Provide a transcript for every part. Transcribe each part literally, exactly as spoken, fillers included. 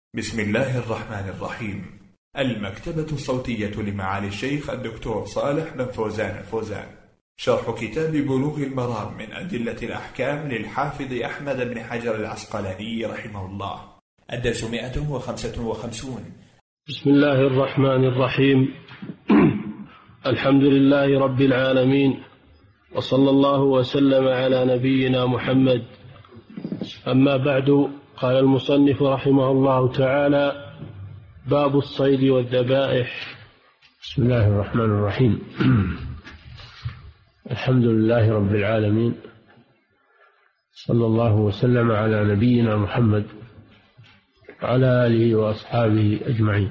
بسم الله الرحمن الرحيم. المكتبة الصوتية لمعالي الشيخ الدكتور صالح بن فوزان الفوزان، شرح كتاب بلوغ المرام من أدلة الأحكام للحافظ أحمد بن حجر العسقلاني رحمه الله. الدرس مئة وخمسة وخمسون. بسم الله الرحمن الرحيم. الحمد لله رب العالمين، وصلى الله وسلم على نبينا محمد. أما بعد، قال المصنف رحمه الله تعالى: باب الصيد والذبائح. بسم الله الرحمن الرحيم. الحمد لله رب العالمين، صلى الله وسلم على نبينا محمد وعلى آله وأصحابه أجمعين.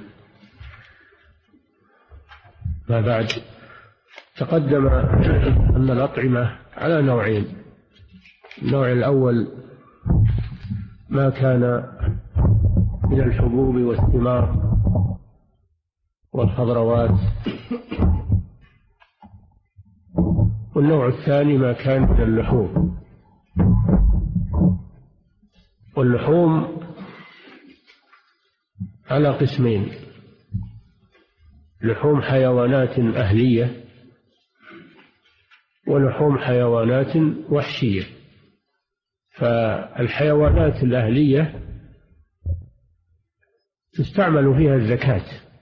ما بعد، تقدم أن الأطعمة على نوعين. النوع الأول ما كان من الحبوب والثمار والخضروات، والنوع الثاني ما كان من اللحوم. واللحوم على قسمين: لحوم حيوانات أهلية ولحوم حيوانات وحشية. فالحيوانات الأهلية تستعمل فيها الزكاة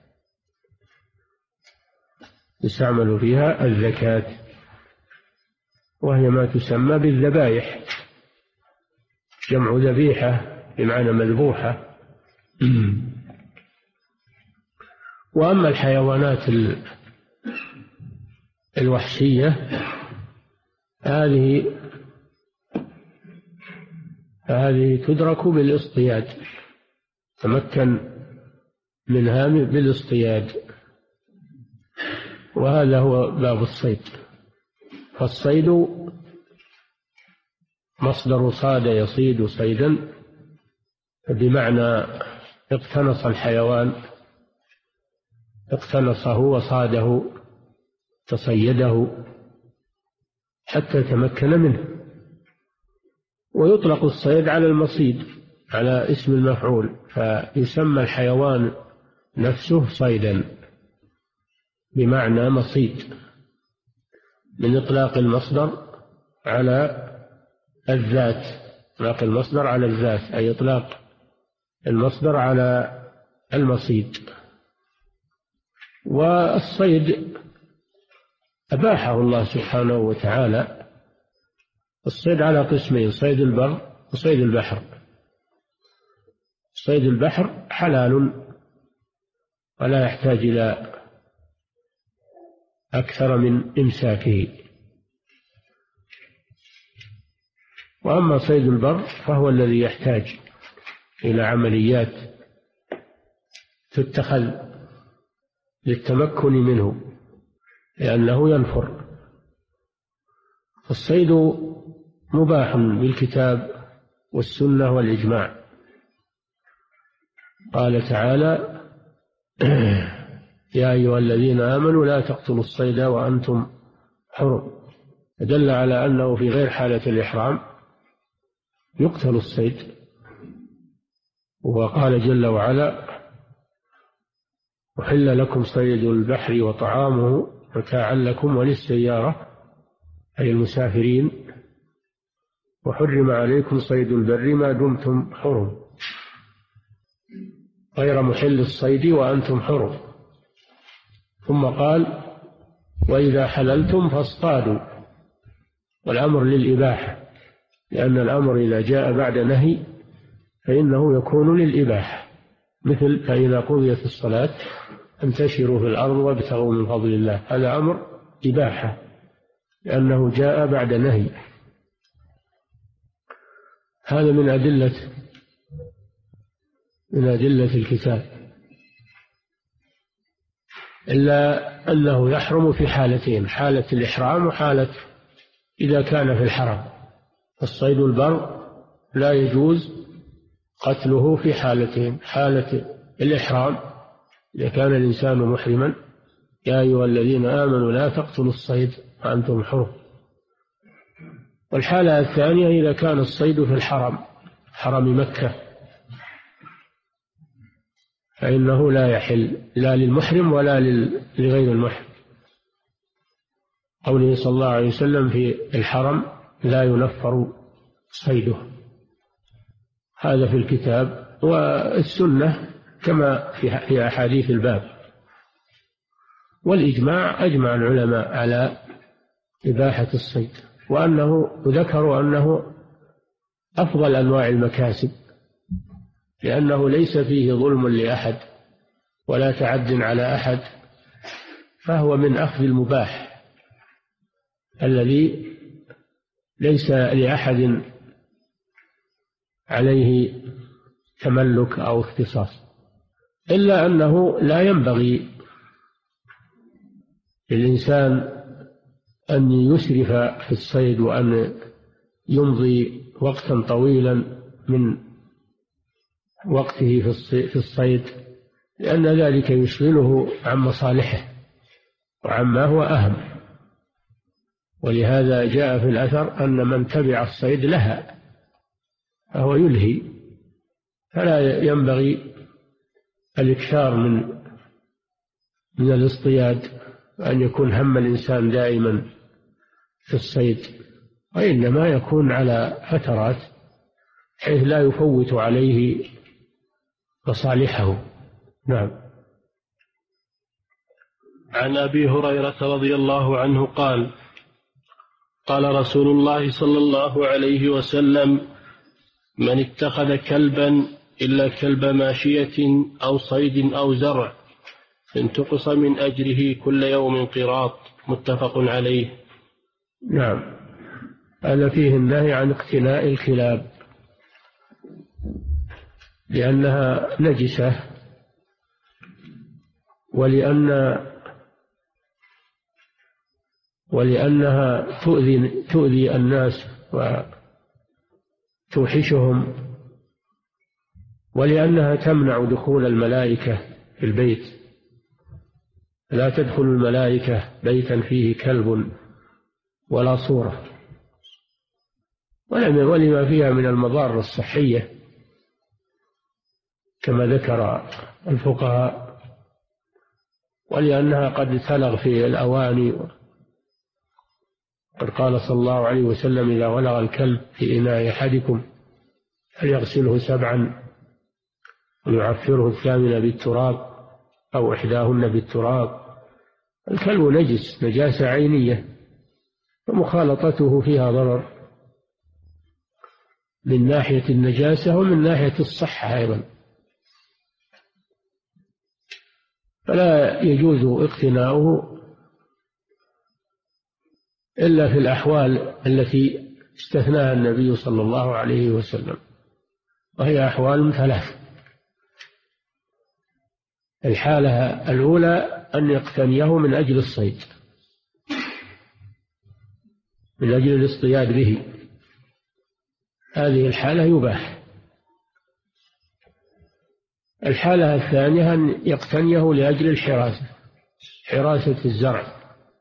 تستعمل فيها الزكاة وهي ما تسمى بالذبائح، جمع ذبيحة بمعنى مذبوحة. وأما الحيوانات الوحشية هذه هذه تدرك بالاصطياد، تمكن منها بالاصطياد، وهذا هو باب الصيد. فالصيد مصدر صاد يصيد صيدا، بمعنى اقتنص الحيوان، اقتنصه وصاده، تصيده حتى تمكن منه. ويطلق الصيد على المصيد، على اسم المفعول، فيسمى الحيوان نفسه صيدا بمعنى مصيد، من إطلاق المصدر على الذات. إطلاق المصدر على الذات أي إطلاق المصدر على المصيد. والصيد أباحه الله سبحانه وتعالى. الصيد على قسمين: صيد البر وصيد البحر. صيد البحر حلال ولا يحتاج إلى أكثر من إمساكه، وأما صيد البر فهو الذي يحتاج إلى عمليات تتخذ للتمكن منه، لأنه ينفر. الصيد مباح بالكتاب والسنة والإجماع. قال تعالى: يا أيها الذين آمنوا لا تقتلوا الصيد وأنتم حرم. دل على أنه في غير حالة الإحرام يقتل الصيد. وقال جل وعلا: أحل لكم صيد البحر وطعامه متاعا لكم وللسيارة أي المسافرين، وحرم عليكم صيد البر ما دمتم حرم غير محل الصيد وأنتم حرم. ثم قال: وإذا حللتم فاصطادوا. والأمر للإباحة، لأن الأمر إذا جاء بعد نهي فإنه يكون للإباحة، مثل: فإذا قضيت الصلاة انتشروا في الأرض وابتغوا من فضل الله. هذا أمر إباحة لأنه جاء بعد نهي. هذا من أدلة من أدلة الكتاب، إلا أنه يحرم في حالتين: حالة الإحرام وحالة إذا كان في الحرم. الصيد البر لا يجوز قتله في حالتين: حالة الإحرام إذا كان الإنسان محرما، يا أيها الذين آمنوا لا تقتلوا الصيد وأنتم حرم. والحالة الثانية إذا كان الصيد في الحرم، حرم مكة، فإنه لا يحل لا للمحرم ولا لغير المحرم. قوله صلى الله عليه وسلم في الحرم لا ينفر صيده، هذا في الكتاب والسنة كما في أحاديث الباب. والإجماع أجمع العلماء على إباحة الصيد، وأنه ذكروا أنه أفضل أنواع المكاسب، لأنه ليس فيه ظلم لأحد ولا تعد على أحد، فهو من أخذ المباح الذي ليس لأحد عليه تملك أو اختصاص، إلا أنه لا ينبغي للإنسان أن يسرف في الصيد وأن يمضي وقتا طويلا من وقته في الصيد، لأن ذلك يشغله عن مصالحه وعما هو أهم. ولهذا جاء في الأثر أن من تبع الصيد لها فهو يلهي، فلا ينبغي الإكثار من من الاصطياد وأن يكون هم الإنسان دائما في الصيد، وإنما يكون على فترات حيث لا يفوت عليه مصالحه. نعم. عن أبي هريرة رضي الله عنه قال: قال رسول الله صلى الله عليه وسلم: من اتخذ كلبا إلا كلب ماشية أو صيد أو زرع انتقص من أجره كل يوم قيراط. متفق عليه. نعم. هذا فيه النهي عن اقتناء الكلاب لأنها نجسة، ولأن ولأنها تؤذي تؤذي الناس وتوحشهم، ولأنها تمنع دخول الملائكة في البيت. لا تدخل الملائكة بيتا فيه كلب ولا صورة، ولما فيها من المضار الصحية كما ذكر الفقهاء، ولأنها قد تلغ في الأواني. قد قال صلى الله عليه وسلم: إذا ولغ الكلب في إناء أحدكم فليغسله سبعا ويعفره الثامنة بالتراب أو إحداهن بالتراب. الكلب نجس نجاسة عينية، ومخالطته فيها ضرر من ناحية النجاسة ومن ناحية الصحة أيضا، فلا يجوز اقتناؤه إلا في الأحوال التي استثناها النبي صلى الله عليه وسلم، وهي أحوال ثلاث. الحالة الأولى أن يقتنيه من أجل الصيد، من أجل الاصطياد به، هذه الحالة يباح. الحالة الثانية أن يقتنيه لأجل الحراسة، حراسة الزرع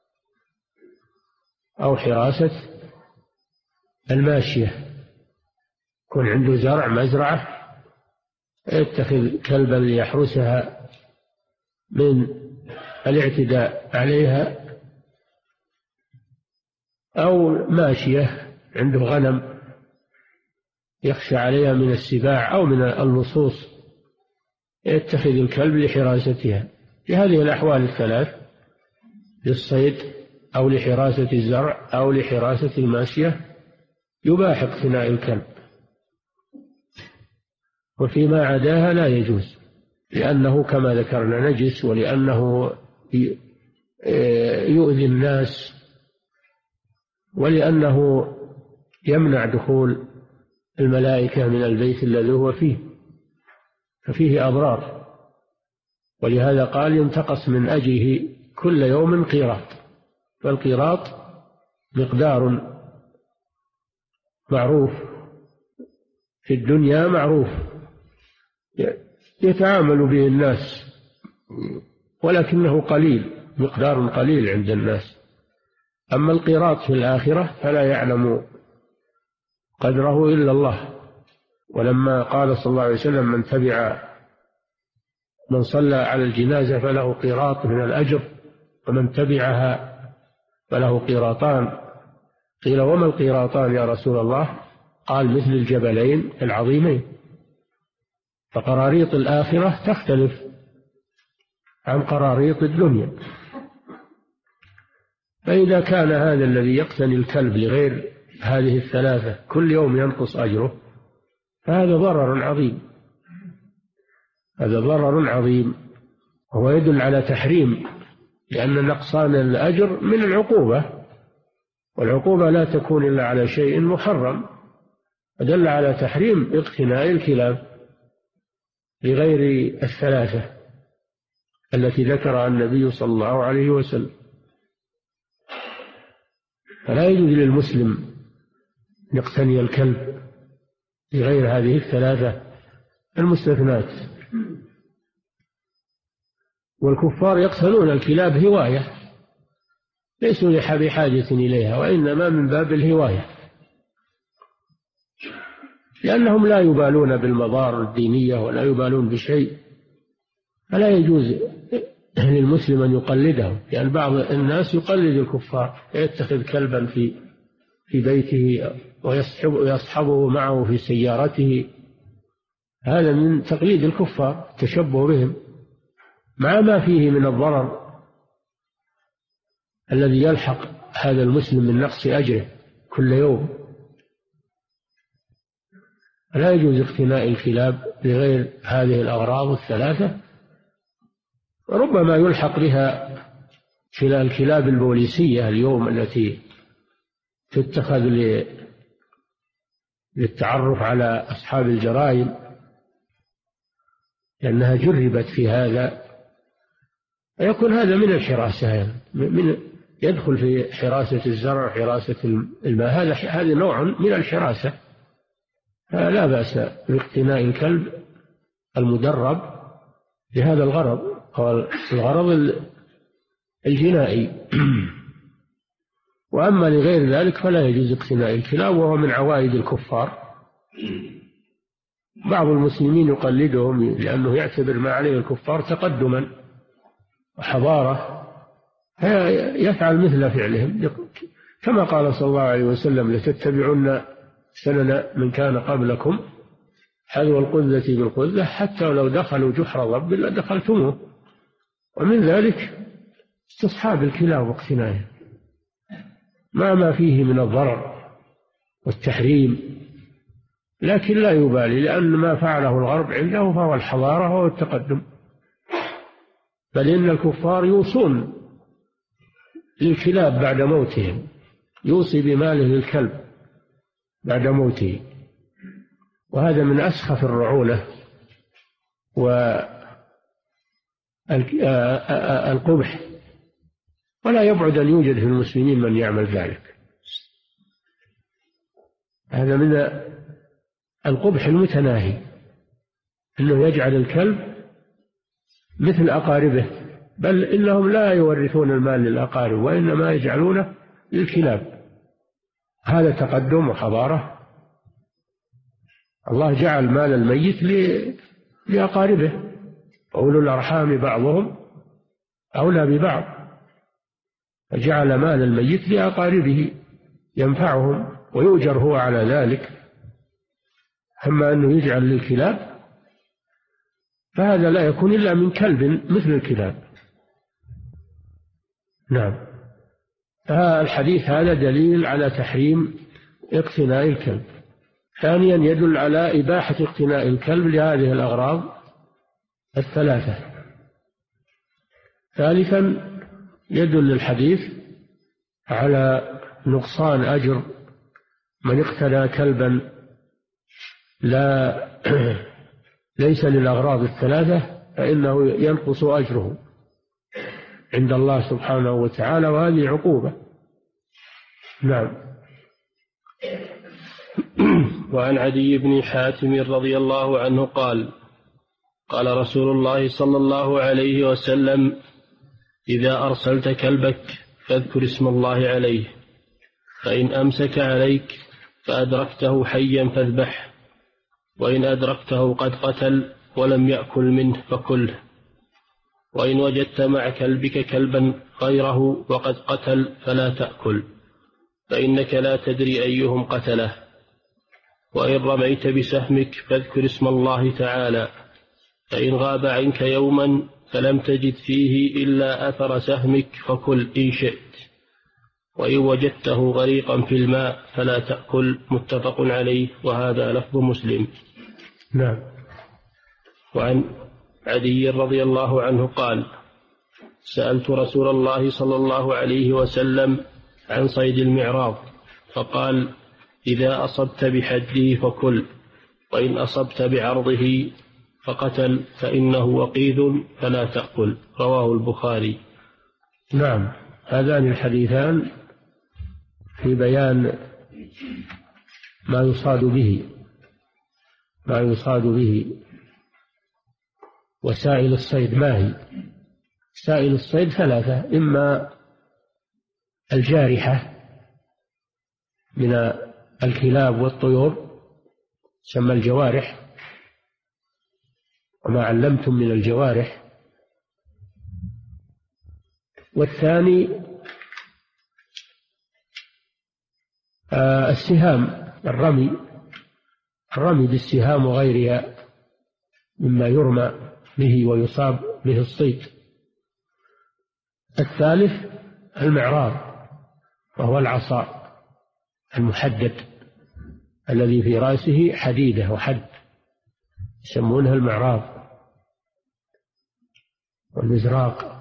أو حراسة الماشية، يكون عنده زرع مزرعة يتخذ كلبا ليحرسها من الاعتداء عليها، أو ماشية عنده غنم يخشى عليها من السباع أو من اللصوص يتخذ الكلب لحراستها. في هذه الأحوال الثلاث، للصيد أو لحراسة الزرع أو لحراسة الماشية، يباح اقتناء الكلب، وفيما عداها لا يجوز، لأنه كما ذكرنا نجس، ولأنه يؤذي الناس، ولأنه يمنع دخول الملائكة من البيت الذي هو فيه، ففيه أضرار. ولهذا قال: ينتقص من أجره كل يوم قيراط. فالقيراط مقدار معروف في الدنيا، معروف يتعامل به الناس، ولكنه قليل، مقدار قليل عند الناس. أما القيراط في الآخرة فلا يعلم قدره إلا الله. ولما قال صلى الله عليه وسلم: من تبع من صلى على الجنازة فله قيراط من الأجر، ومن تبعها فله قيراطان. قيل وما القيراطان يا رسول الله؟ قال مثل الجبلين العظيمين. فقراريط الآخرة تختلف عن قراريط الدنيا. فإذا كان هذا الذي يقتني الكلب لغير هذه الثلاثة كل يوم ينقص أجره، فهذا ضرر عظيم، هذا ضرر عظيم، وهو يدل على تحريم، لأن نقصان الأجر من العقوبة، والعقوبة لا تكون إلا على شيء محرم، فدل على تحريم اقتناء الكلاب لغير الثلاثة التي ذكرها النبي صلى الله عليه وسلم. فلا يجوز للمسلم يقتني الكلب لغير هذه الثلاثة المستثنات. والكفار يقتنون الكلاب هواية، ليسوا بحاجة إليها، وإنما من باب الهواية، لأنهم لا يبالون بالمضار الدينية ولا يبالون بشيء. فلا يجوز للمسلم أن يقلدهم، لأن بعض الناس يقلد الكفار، يتخذ كلبا في في بيته ويصحبه معه في سيارته، هذا من تقليد الكفار، تشبه بهم، مع ما فيه من الضرر الذي يلحق هذا المسلم من نقص أجره كل يوم. لا يجوز اقتناء الكلاب لغير هذه الأغراض الثلاثة. ربما يلحق بها الكلاب البوليسية اليوم التي تتخذ للتعرف على أصحاب الجرائم، لأنها جربت في هذا، يكون هذا من الحراسة، يعني من يدخل في حراسة الزرع، حراسة الماء، هذا هذا نوع من الحراسة. لا بأس باقتناء الكلب المدرب لهذا الغرض، هو الغرض الجنائي. وأما لغير ذلك فلا يجوز اقتناء الكلاب، وهو من عوائد الكفار. بعض المسلمين يقلدهم لأنه يعتبر ما عليه الكفار تقدما وحضارة، يفعل مثل فعلهم، كما قال صلى الله عليه وسلم: لتتبعن سنن من كان قبلكم حذو القذة بالقذة حتى لو دخلوا جحر ضب لدخلتموه. ومن ذلك استصحاب الكلاب واقتنائها ما ما فيه من الضرر والتحريم، لكن لا يبالي، لأن ما فعله الغرب عنده فهو الحضارة وهو التقدم. بل إن الكفار يوصون للكلاب بعد موتهم، يوصي بماله للكلب بعد موته، وهذا من أسخف الرعونة والقبح، ولا يبعد أن يوجد في المسلمين من يعمل ذلك. هذا من القبح المتناهي، أنه يجعل الكلب مثل أقاربه، بل إنهم لا يورثون المال للأقارب، وإنما يجعلونه للكلاب. هذا تقدم وحضارة. الله جعل مال الميت لأقاربه، أولو الأرحام بعضهم أولى ببعض، فجعل مال الميت لأقاربه ينفعهم ويؤجر هو على ذلك. أما أنه يجعل للكلاب فهذا لا يكون إلا من كلب مثل الكلاب. نعم. فالحديث هذا دليل على تحريم اقتناء الكلب. ثانيا يدل على إباحة اقتناء الكلب لهذه الأغراض الثلاثة. ثالثا يدل الحديث على نقصان أجر من اقتنى كلبا لا ليس للأغراض الثلاثة، فإنه ينقص أجره عند الله سبحانه وتعالى، وهذه عقوبة. نعم. وعن عدي بن حاتم رضي الله عنه قال: قال رسول الله صلى الله عليه وسلم: إذا أرسلت كلبك فاذكر اسم الله عليه، فإن أمسك عليك فأدركته حيا فاذبحه، وإن أدركته قد قتل ولم يأكل منه فكله، وإن وجدت مع كلبك كلبا غيره وقد قتل فلا تأكل، فإنك لا تدري أيهم قتله. وإن رميت بسهمك فاذكر اسم الله تعالى، فإن غاب عنك يوما فلم تجد فيه إلا أثر سهمك فكل إن شئت، وإن وجدته غريقا في الماء فلا تأكل. متفق عليه، وهذا لفظ مسلم. نعم. وعن عدي رضي الله عنه قال: سألت رسول الله صلى الله عليه وسلم عن صيد المعراض، فقال: إذا أصبت بحده فكل، وإن أصبت بعرضه فقتل فإنه وقيد فلا تأكل. رواه البخاري. نعم. هذان الحديثان في بيان ما يصاد به ما يصاد به وسائل الصيد. ما هي سائل الصيد؟ ثلاثة: إما الجارحة من الكلاب والطيور تسمى الجوارح، وما علمتم من الجوارح. والثاني آه السهام، الرمي الرمي بالسهام وغيرها مما يرمى به ويصاب به الصيد. الثالث المعراض، وهو العصا المحدد الذي في رأسه حديدة وحد، يسمونها المعراض والمزراق.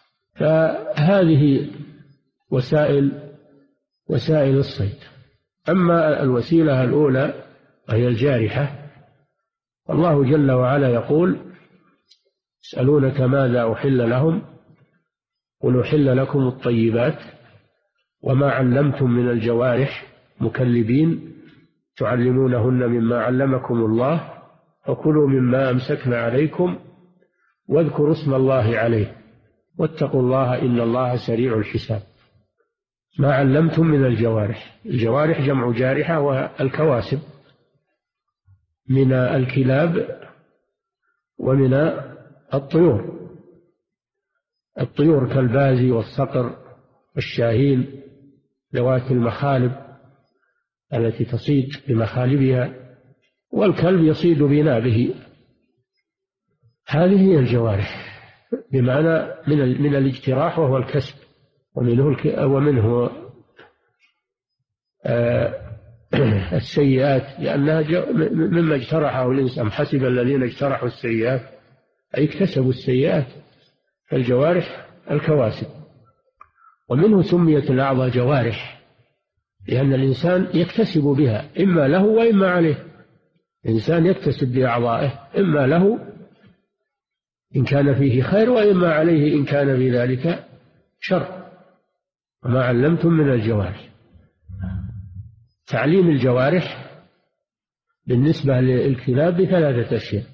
فهذه وسائل وسائل الصيد. أما الوسيلة الأولى وهي الجارحة، الله جل وعلا يقول: يسألونك ماذا أحل لهم قل أحل لكم الطيبات وما علمتم من الجوارح مكلبين تعلمونهن مما علمكم الله فكلوا مما أمسكن عليكم واذكروا اسم الله عليه واتقوا الله إن الله سريع الحساب. ما علمتم من الجوارح، الجوارح جمع جارحة والكواسب من الكلاب ومن الطيور، الطيور كالبازي والصقر والشاهين ذوات المخالب التي تصيد بمخالبها، والكلب يصيد بنابه. هذه هي الجوارح بمعنى من من الاجتراح وهو الكسب، ومنه ومنه آه السيئات، لأنها مما اجترحه الإنسان. حسب الذين اجترحوا السيئات أي اكتسبوا السيئات. فالجوارح الكواسب. ومنه سميت الأعضاء جوارح لأن الإنسان يكتسب بها إما له وإما عليه. الإنسان يكتسب بأعضائه إما له إن كان فيه خير وإما عليه إن كان في ذلك شر. وما علمتم من الجوارح. تعليم الجوارح بالنسبة للكلاب بثلاثة أشياء.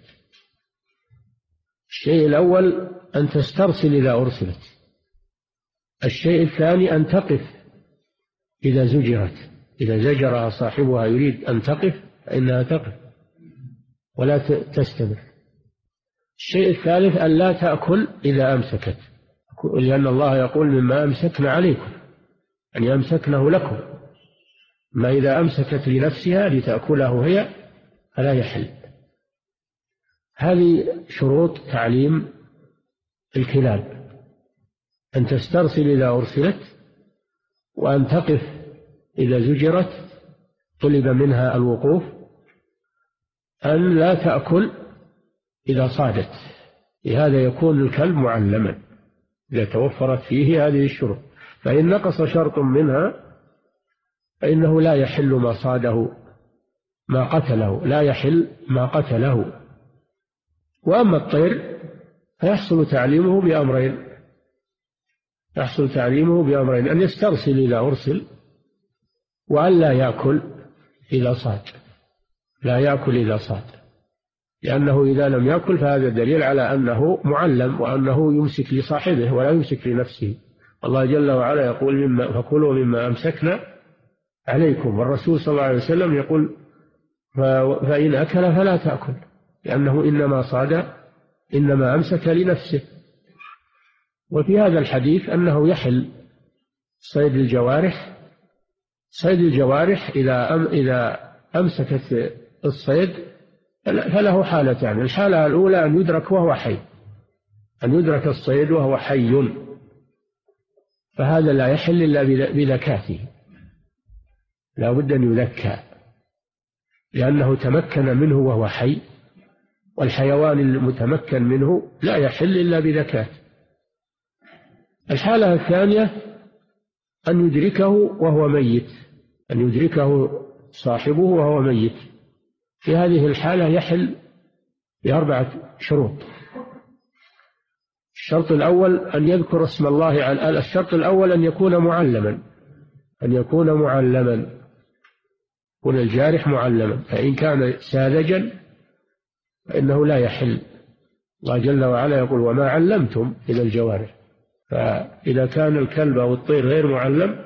الشيء الأول أن تسترسل إذا أرسلت. الشيء الثاني أن تقف إذا زجرت، إذا زجرها صاحبها يريد أن تقف فإنها تقف ولا تستمر. الشيء الثالث أن لا تأكل إذا أمسكت، لأن الله يقول مما أمسكن عليكم، أن يمسكنه لكم. ما إذا أمسكت لنفسها لتأكله هي فلا يحل. هذه شروط تعليم الكلاب: أن تسترسل إذا أرسلت، وأن تقف إذا زجرت طلب منها الوقوف، أن لا تأكل إذا صادت. لهذا يكون الكلب معلما إذا توفرت فيه هذه الشروط. فإن نقص شرط منها فإنه لا يحل ما صاده ما قتله، لا يحل ما قتله. وأما الطير فيحصل تعليمه بأمرين يحصل تعليمه بأمرين أن يسترسل إذا أرسل، وأن لا يأكل إذا صاد لا يأكل إذا صاد لأنه إذا لم يأكل فهذا دليل على أنه معلم وأنه يمسك لصاحبه ولا يمسك لنفسه. الله جل وعلا يقول مما فكلوا مما أمسكنا عليكم، والرسول صلى الله عليه وسلم يقول فإن أكل فلا تأكل، لأنه إنما صاد إنما أمسك لنفسه وفي هذا الحديث أنه يحل صيد الجوارح. صيد الجوارح إذا أم إذا أمسكت الصيد فله حالتان. الحالة الأولى أن يدرك وهو حي، أن يدرك الصيد وهو حي، فهذا لا يحل إلا بذكاته، لا بد أن يذكى لأنه تمكن منه وهو حي، والحيوان المتمكن منه لا يحل إلا بذكاة. الحالة الثانية أن يدركه وهو ميت، أن يدركه صاحبه وهو ميت. في هذه الحالة يحل بأربعة شروط. الشرط الأول أن يذكر اسم الله على الشرط الأول أن يكون معلما، أن يكون معلما، يكون الجارح معلما. فإن كان ساذجا فإنه لا يحل. الله جل وعلا يقول وما علمتم إلى الجوارح. فإذا كان الكلب أو الطير غير معلم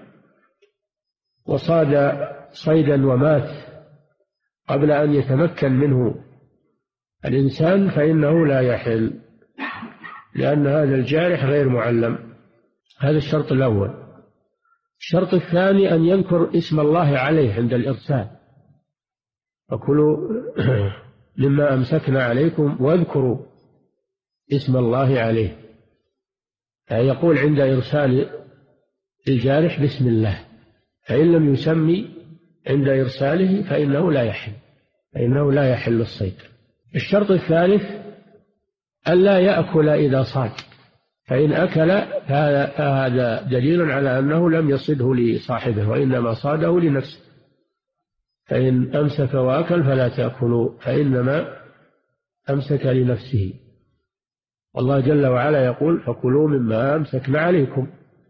وصاد صيدا ومات قبل أن يتمكن منه الإنسان فإنه لا يحل، لأن هذا الجارح غير معلم. هذا الشرط الأول. الشرط الثاني أن يذكر اسم الله عليه عند الإرسال، فكلوا مما أمسكنا عليكم واذكروا اسم الله عليه، يعني يقول عند إرسال الجارح بسم الله، فإن لم يسمي عند إرساله فإنه لا يحل، فإنه لا يحل الصيد. الشرط الثالث ألا يأكل إذا صاد، فإن أكل فهذا دليل على أنه لم يصده لصاحبه وإنما صاده لنفسه. فإن أمسك وأكل فلا تأكلوا فإنما أمسك لنفسه. والله جل وعلا يقول فكلوا مما أمسكنا عليكم.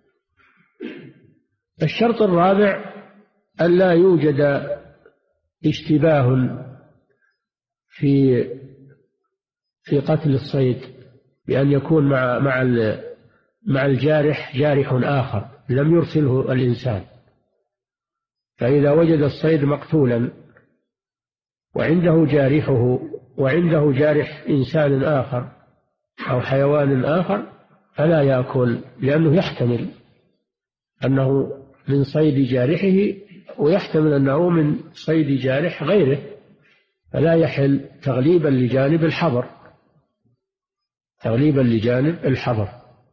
الشرط الرابع ألا يوجد اشتباه في في قتل الصيد، بأن يكون مع مع مع الجارح جارح آخر لم يرسله الإنسان. فإذا وجد الصيد مقتولا وعنده جارحه وعنده جارح إنسان آخر أو حيوان آخر فلا يأكل، لأنه يحتمل أنه من صيد جارحه ويحتمل أنه من صيد جارح غيره، فلا يحل تغليبا لجانب الحظر، تغليبا لجانب الحظر.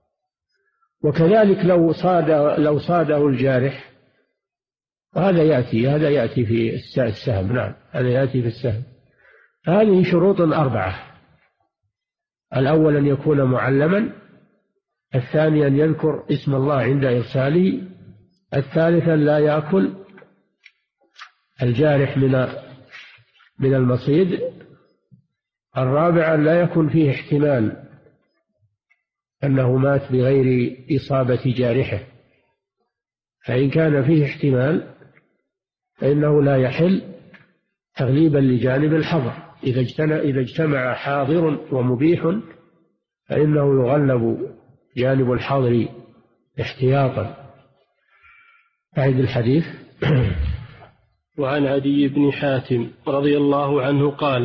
وكذلك لو صاد لو صاده الجارح، وهذا يأتي هذا يأتي في السهم. نعم، هذا يأتي في السهم. هذه شروط أربعة: الأول أن يكون معلما، الثاني أن يذكر اسم الله عند إرساله، الثالث أن لا يأكل الجارح من من المصيد، الرابع أن لا يكون فيه احتمال أنه مات بغير إصابة جارحه، فإن كان فيه احتمال فإنه لا يحل تغليبا لجانب الحظر. إذا اجتمع, إذا اجتمع حاضر ومبيح فإنه يغلب جانب الحظر احتياطا. أعد الحديث. وعن عدي بن حاتم رضي الله عنه قال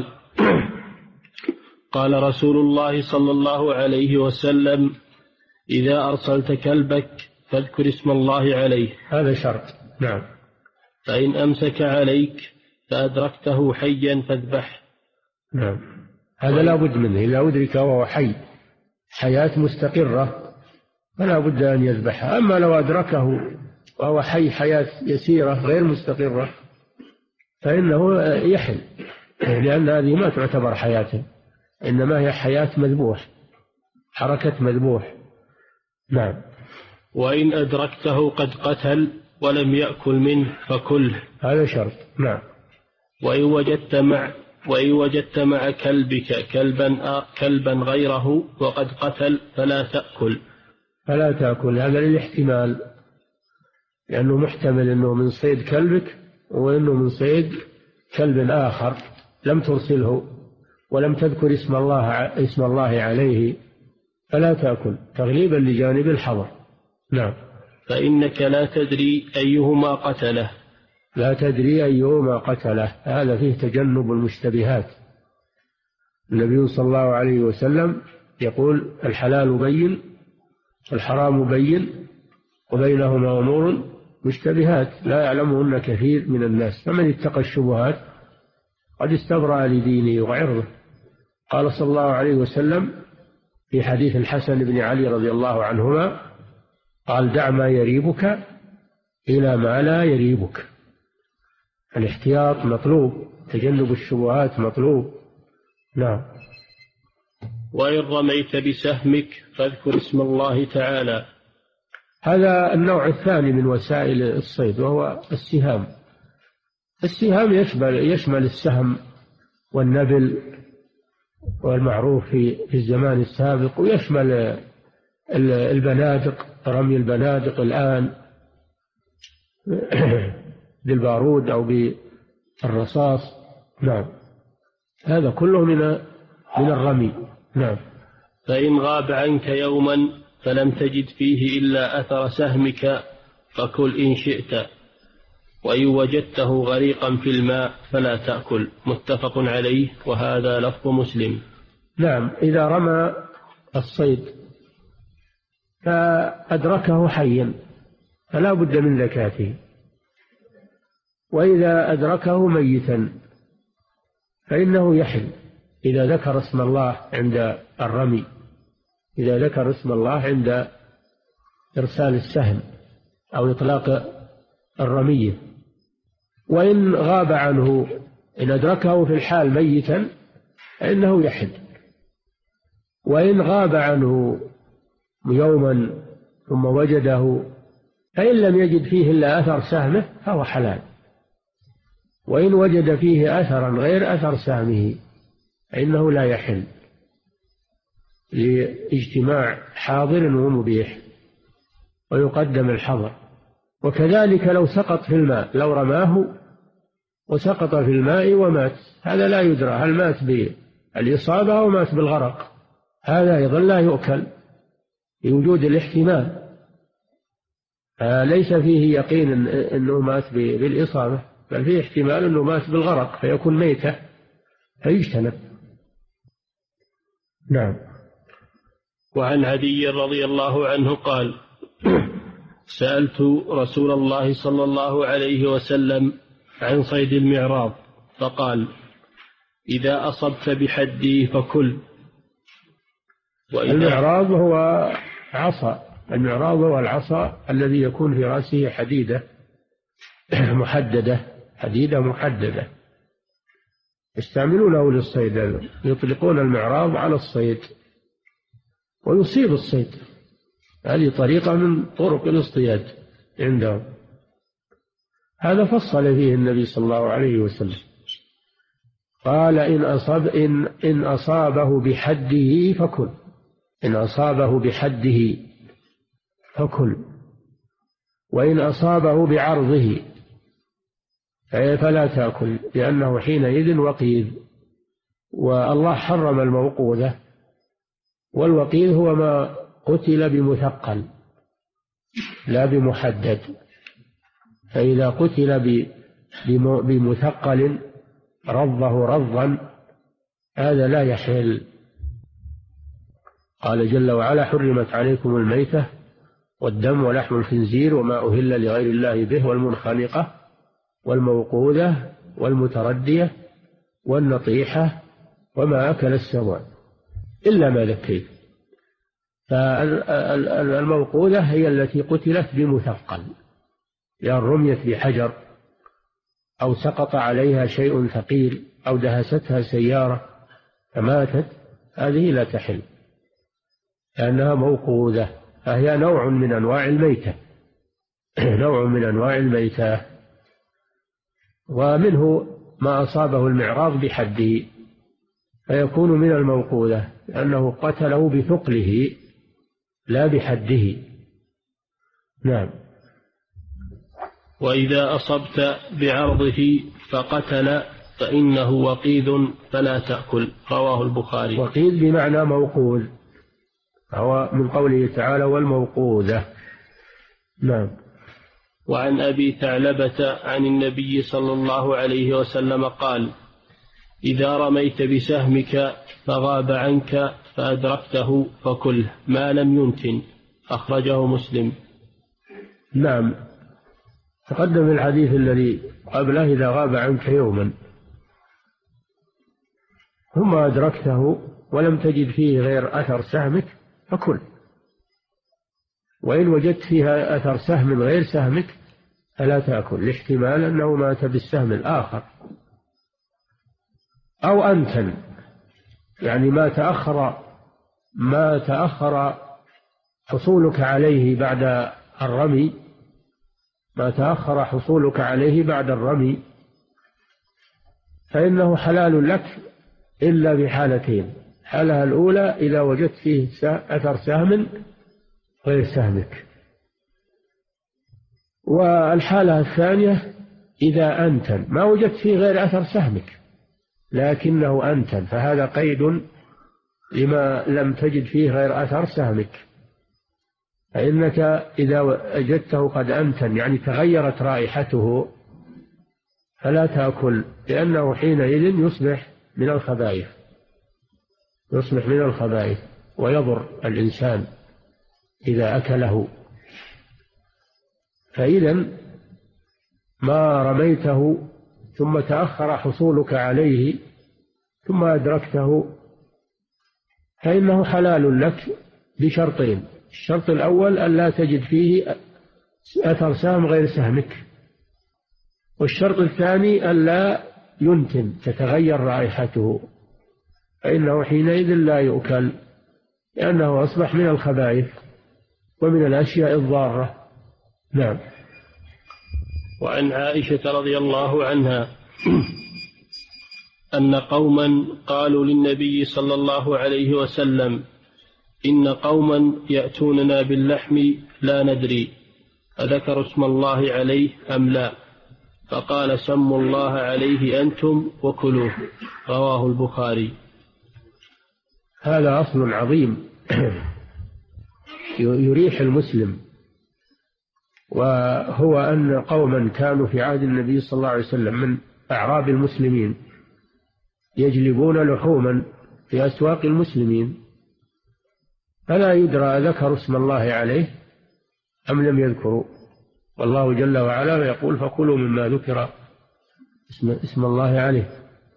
قال رسول الله صلى الله عليه وسلم: إذا أرسلت كلبك فاذكر اسم الله عليه. هذا شرط. نعم. فإن أمسك عليك فأدركته حيا فاذبح. نعم، هذا لا بد منه. إذا أدرك وهو حي حياة مستقرة فلا بد أن يذبحها. أما لو أدركه وهو حي حياة يسيرة غير مستقرة فإنه يحل، لأن هذه ما تعتبر حياة، إنما هي حياة مذبوح، حركة مذبوح. نعم. وإن أدركته قد قتل ولم يأكل منه فكله. هذا شرط. نعم. وإن وجدت مع وإن وجدت مع كلبك كلبا كلبا غيره وقد قتل فلا تأكل. فلا تأكل، هذا للاحتمال، لأنه محتمل أنه من صيد كلبك وأنه من صيد كلب آخر لم ترسله ولم تذكر اسم الله اسم الله عليه، فلا تأكل تغليبا لجانب الحظر. نعم. فإنك لا تدري أيهما قتله. لا تدري أيهما قتله، هذا فيه تجنب المشتبهات. النبي صلى الله عليه وسلم يقول: الحلال بين الحرام بين وبينهما أمور مشتبهات لا يعلمهن كثير من الناس، فمن اتقى الشبهات قد استبرأ لدينه وعرضه. قال صلى الله عليه وسلم في حديث الحسن بن علي رضي الله عنهما قال: دع ما يريبك إلى ما لا يريبك. الاحتياط مطلوب، تجنب الشبهات مطلوب. نعم. وإن رميت بسهمك فاذكر اسم الله تعالى. هذا النوع الثاني من وسائل الصيد، وهو السهام. السهام يشمل, يشمل السهم والنبل والمعروف في الزمان السابق، ويشمل البنادق، رمي البنادق الآن بالبارود أو بالرصاص. نعم، هذا كله من من الرمي. نعم. فإن غاب عنك يوما فلم تجد فيه إلا أثر سهمك فكل إن شئت، وإن وجدته غريقا في الماء فلا تأكل. متفق عليه، وهذا لفظ مسلم. نعم. إذا رمى الصيد فأدركه حيا فلا بد من زكاته، وإذا أدركه ميتا فإنه يحل إذا ذكر اسم الله عند الرمي، إذا ذكر اسم الله عند إرسال السهم أو إطلاق الرمية. وإن غاب عنه، إن أدركه في الحال ميتا فإنه يحل. وإن غاب عنه يوما ثم وجده فإن لم يجد فيه إلا أثر سهمه فهو حلال، وإن وجد فيه أثرا غير أثر سهمه فإنه لا يحل لاجتماع حاضر ومبيح، ويقدم الحظر. وكذلك لو سقط في الماء، لو رماه وسقط في الماء ومات، هذا لا يدرى هل مات بالإصابة أو مات بالغرق، هذا أيضا لا يؤكل لوجود الاحتمال، ليس فيه يقين أنه مات بالإصابة، بل فيه احتمال أنه مات بالغرق فيكون ميتة فيجتنب. نعم. وعن عدي رضي الله عنه قال: سألت رسول الله صلى الله عليه وسلم عن صيد المعراض فقال: إذا أصبت بحدي فكل. المعراض هو عصا، المعراض هو العصا الذي يكون في رأسه حديدة محددة، حديدة محددة يستعملونه للصيد، يطلقون المعراض على الصيد ويصيب الصيد. هذه طريقة من طرق الاصطياد عندهم. هذا فصل فيه النبي صلى الله عليه وسلم، قال: إن أصاب إن إن أصابه بحده فكل، إن أصابه بحده فكل، وإن أصابه بعرضه فلا تأكل، لأنه حينئذ وقيذ، والله حرم الموقوذة، والوقيذ هو ما قتل بمثقل لا بمحدد، فإذا قتل بمثقل رضه رضا هذا لا يحل. قال جل وعلا: حرمت عليكم الميتة والدم ولحم الخنزير وما أهل لغير الله به والمنخنقة والموقوذة والمتردية والنطيحة وما أكل السبع إلا ما ذكيت. فالموقوذة هي التي قتلت بمثقل، يعني رميت بحجر أو سقط عليها شيء ثقيل أو دهستها سيارة فماتت، هذه لا تحل لأنها موقوذة، فهي نوع من أنواع الميتة نوع من أنواع الميتة. ومنه ما أصابه المعراض بحده فيكون من الموقوذة، لأنه قتله بثقله لا بحده. نعم. وإذا أصبت بعرضه فقتل فإنه وقيذ فلا تأكل. رواه البخاري. وقيذ بمعنى موقوذ، هو من قوله تعالى: والموقوذة. نعم. وعن أبي ثعلبة عن النبي صلى الله عليه وسلم قال: إذا رميت بسهمك فغاب عنك فأدركته فكله ما لم ينتن، أخرجه مسلم. نعم، تقدم الحديث الذي قبله: إذا غاب عنك يوما ثم أدركته ولم تجد فيه غير أثر سهمك فكل، وإن وجدت فيها أثر سهم غير سهمك فلا تأكل، لاحتمال أنه مات بالسهم الآخر. أو أنتن، يعني ما تأخر ما تأخر حصولك عليه بعد الرمي ما تأخر حصولك عليه بعد الرمي فإنه حلال لك إلا بحالتين: الحالة الأولى إذا وجدت فيه أثر سهم غير سهمك، والحالة الثانية إذا أنتن ما وجدت فيه غير أثر سهمك لكنه أنتن، فهذا قيد لما لم تجد فيه غير أثر سهمك، فإنك إذا وجدته قد أنتن يعني تغيرت رائحته فلا تأكل، لأنه حينئذ يصبح من الخبائث يصبح من الخبائث ويضر الإنسان إذا أكله. فإذا ما رميته ثم تأخر حصولك عليه ثم أدركته فإنه حلال لك بشرطين: الشرط الأول أن لا تجد فيه أثر سهم غير سهمك، والشرط الثاني أن لا ينتن تتغير رائحته، فإنه حينئذ لا يؤكل لأنه أصبح من الخبائث ومن الأشياء الضارة. نعم. وعن عائشة رضي الله عنها أن قوما قالوا للنبي صلى الله عليه وسلم: إن قوما يأتوننا باللحم لا ندري أذكر اسم الله عليه أم لا، فقال: سموا الله عليه أنتم وكلوه. رواه البخاري. هذا أصل عظيم يريح المسلم، وهو أن قوما كانوا في عهد النبي صلى الله عليه وسلم من أعراب المسلمين يجلبون لحوما في أسواق المسلمين، فلا يدرى ذكروا اسم الله عليه أم لم يذكروا، والله جل وعلا يقول: فكلوا مما ذكر اسم, اسم الله عليه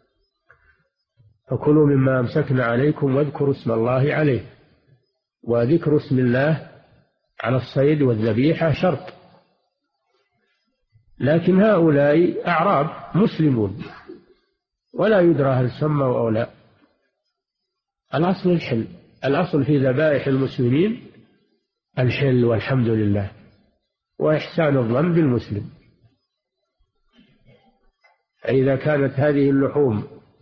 فكلوا مما أمسكنا عليكم واذكروا اسم الله عليه. وذكر اسم الله على الصيد والذبيحة شرط، لكن هؤلاء أعراب مسلمون ولا يدرى هل سموا أو لا. الأصل الحل، الأصل في ذبائح المسلمين الحل والحمد لله وإحسان الظن بالمسلم. فإذا كانت هذه اللحوم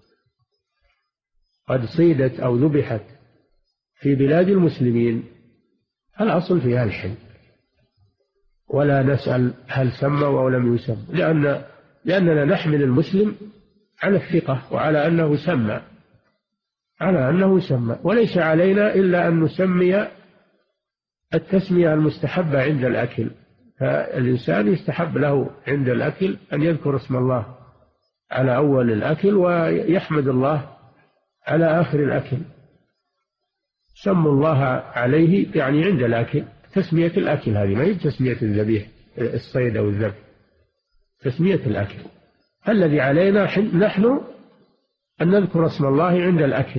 قد صيدت أو ذبحت في بلاد المسلمين الأصل فيها الحل، ولا نسأل هل سموا أو لم يسموا، لأن لأننا نحمل المسلم على الثقة وعلى أنه سمى على أنه سمى وليس علينا إلا أن نسمي التسمية المستحبة عند الأكل. فالإنسان يستحب له عند الأكل أن يذكر اسم الله على أول الأكل ويحمد الله على آخر الأكل. سموا الله عليه يعني عند الأكل، تسمية الأكل هذه ما هي تسمية الذبيح الصيد أو الذبح، تسمية الأكل. الذي علينا نحن أن نذكر اسم الله عند الأكل،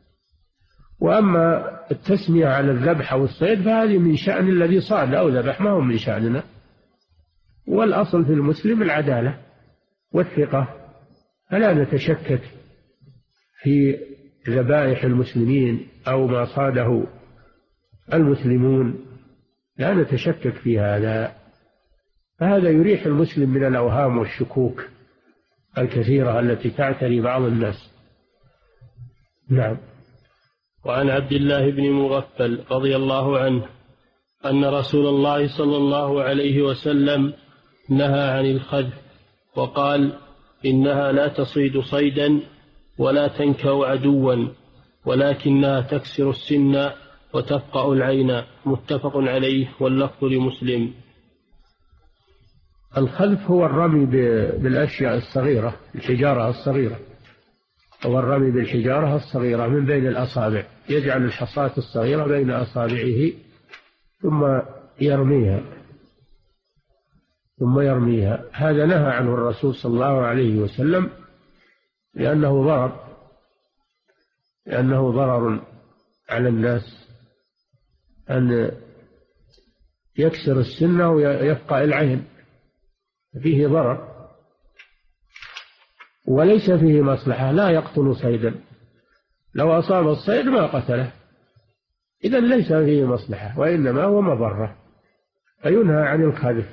وأما التسمية على الذبح أو الصيد فهذه من شأن الذي صاد أو ذبح، ما هو من شأننا. والأصل في المسلم العدالة والثقة، فلا نتشكك في ذبائح المسلمين أو ما صاده المسلمون، لا نتشكك في هذا، فهذا يريح المسلم من الأوهام والشكوك الكثيرة التي تعتري بعض الناس. نعم. وعن عبد الله بن مغفل رضي الله عنه أن رسول الله صلى الله عليه وسلم نهى عن الخذف وقال: إنها لا تصيد صيدا ولا تنكأ عدوا ولكنها تكسر السن وتفقأ العين. متفق عليه واللفظ لمسلم. الخذف هو الرمي بالأشياء الصغيرة، الحجارة الصغيرة، هو الرمي بالحجارة الصغيرة من بين الأصابع، يجعل الحصاة الصغيرة بين أصابعه ثم يرميها ثم يرميها هذا نهى عنه الرسول صلى الله عليه وسلم لأنه ضرر لأنه ضرر على الناس أن يكسر السنة ويفقأ العين، فيه ضرر وليس فيه مصلحة. لا يقتل صيدا، لو أصاب الصيد ما قتله، إذن ليس فيه مصلحة وإنما هو مضرة، فينهى عن الخذف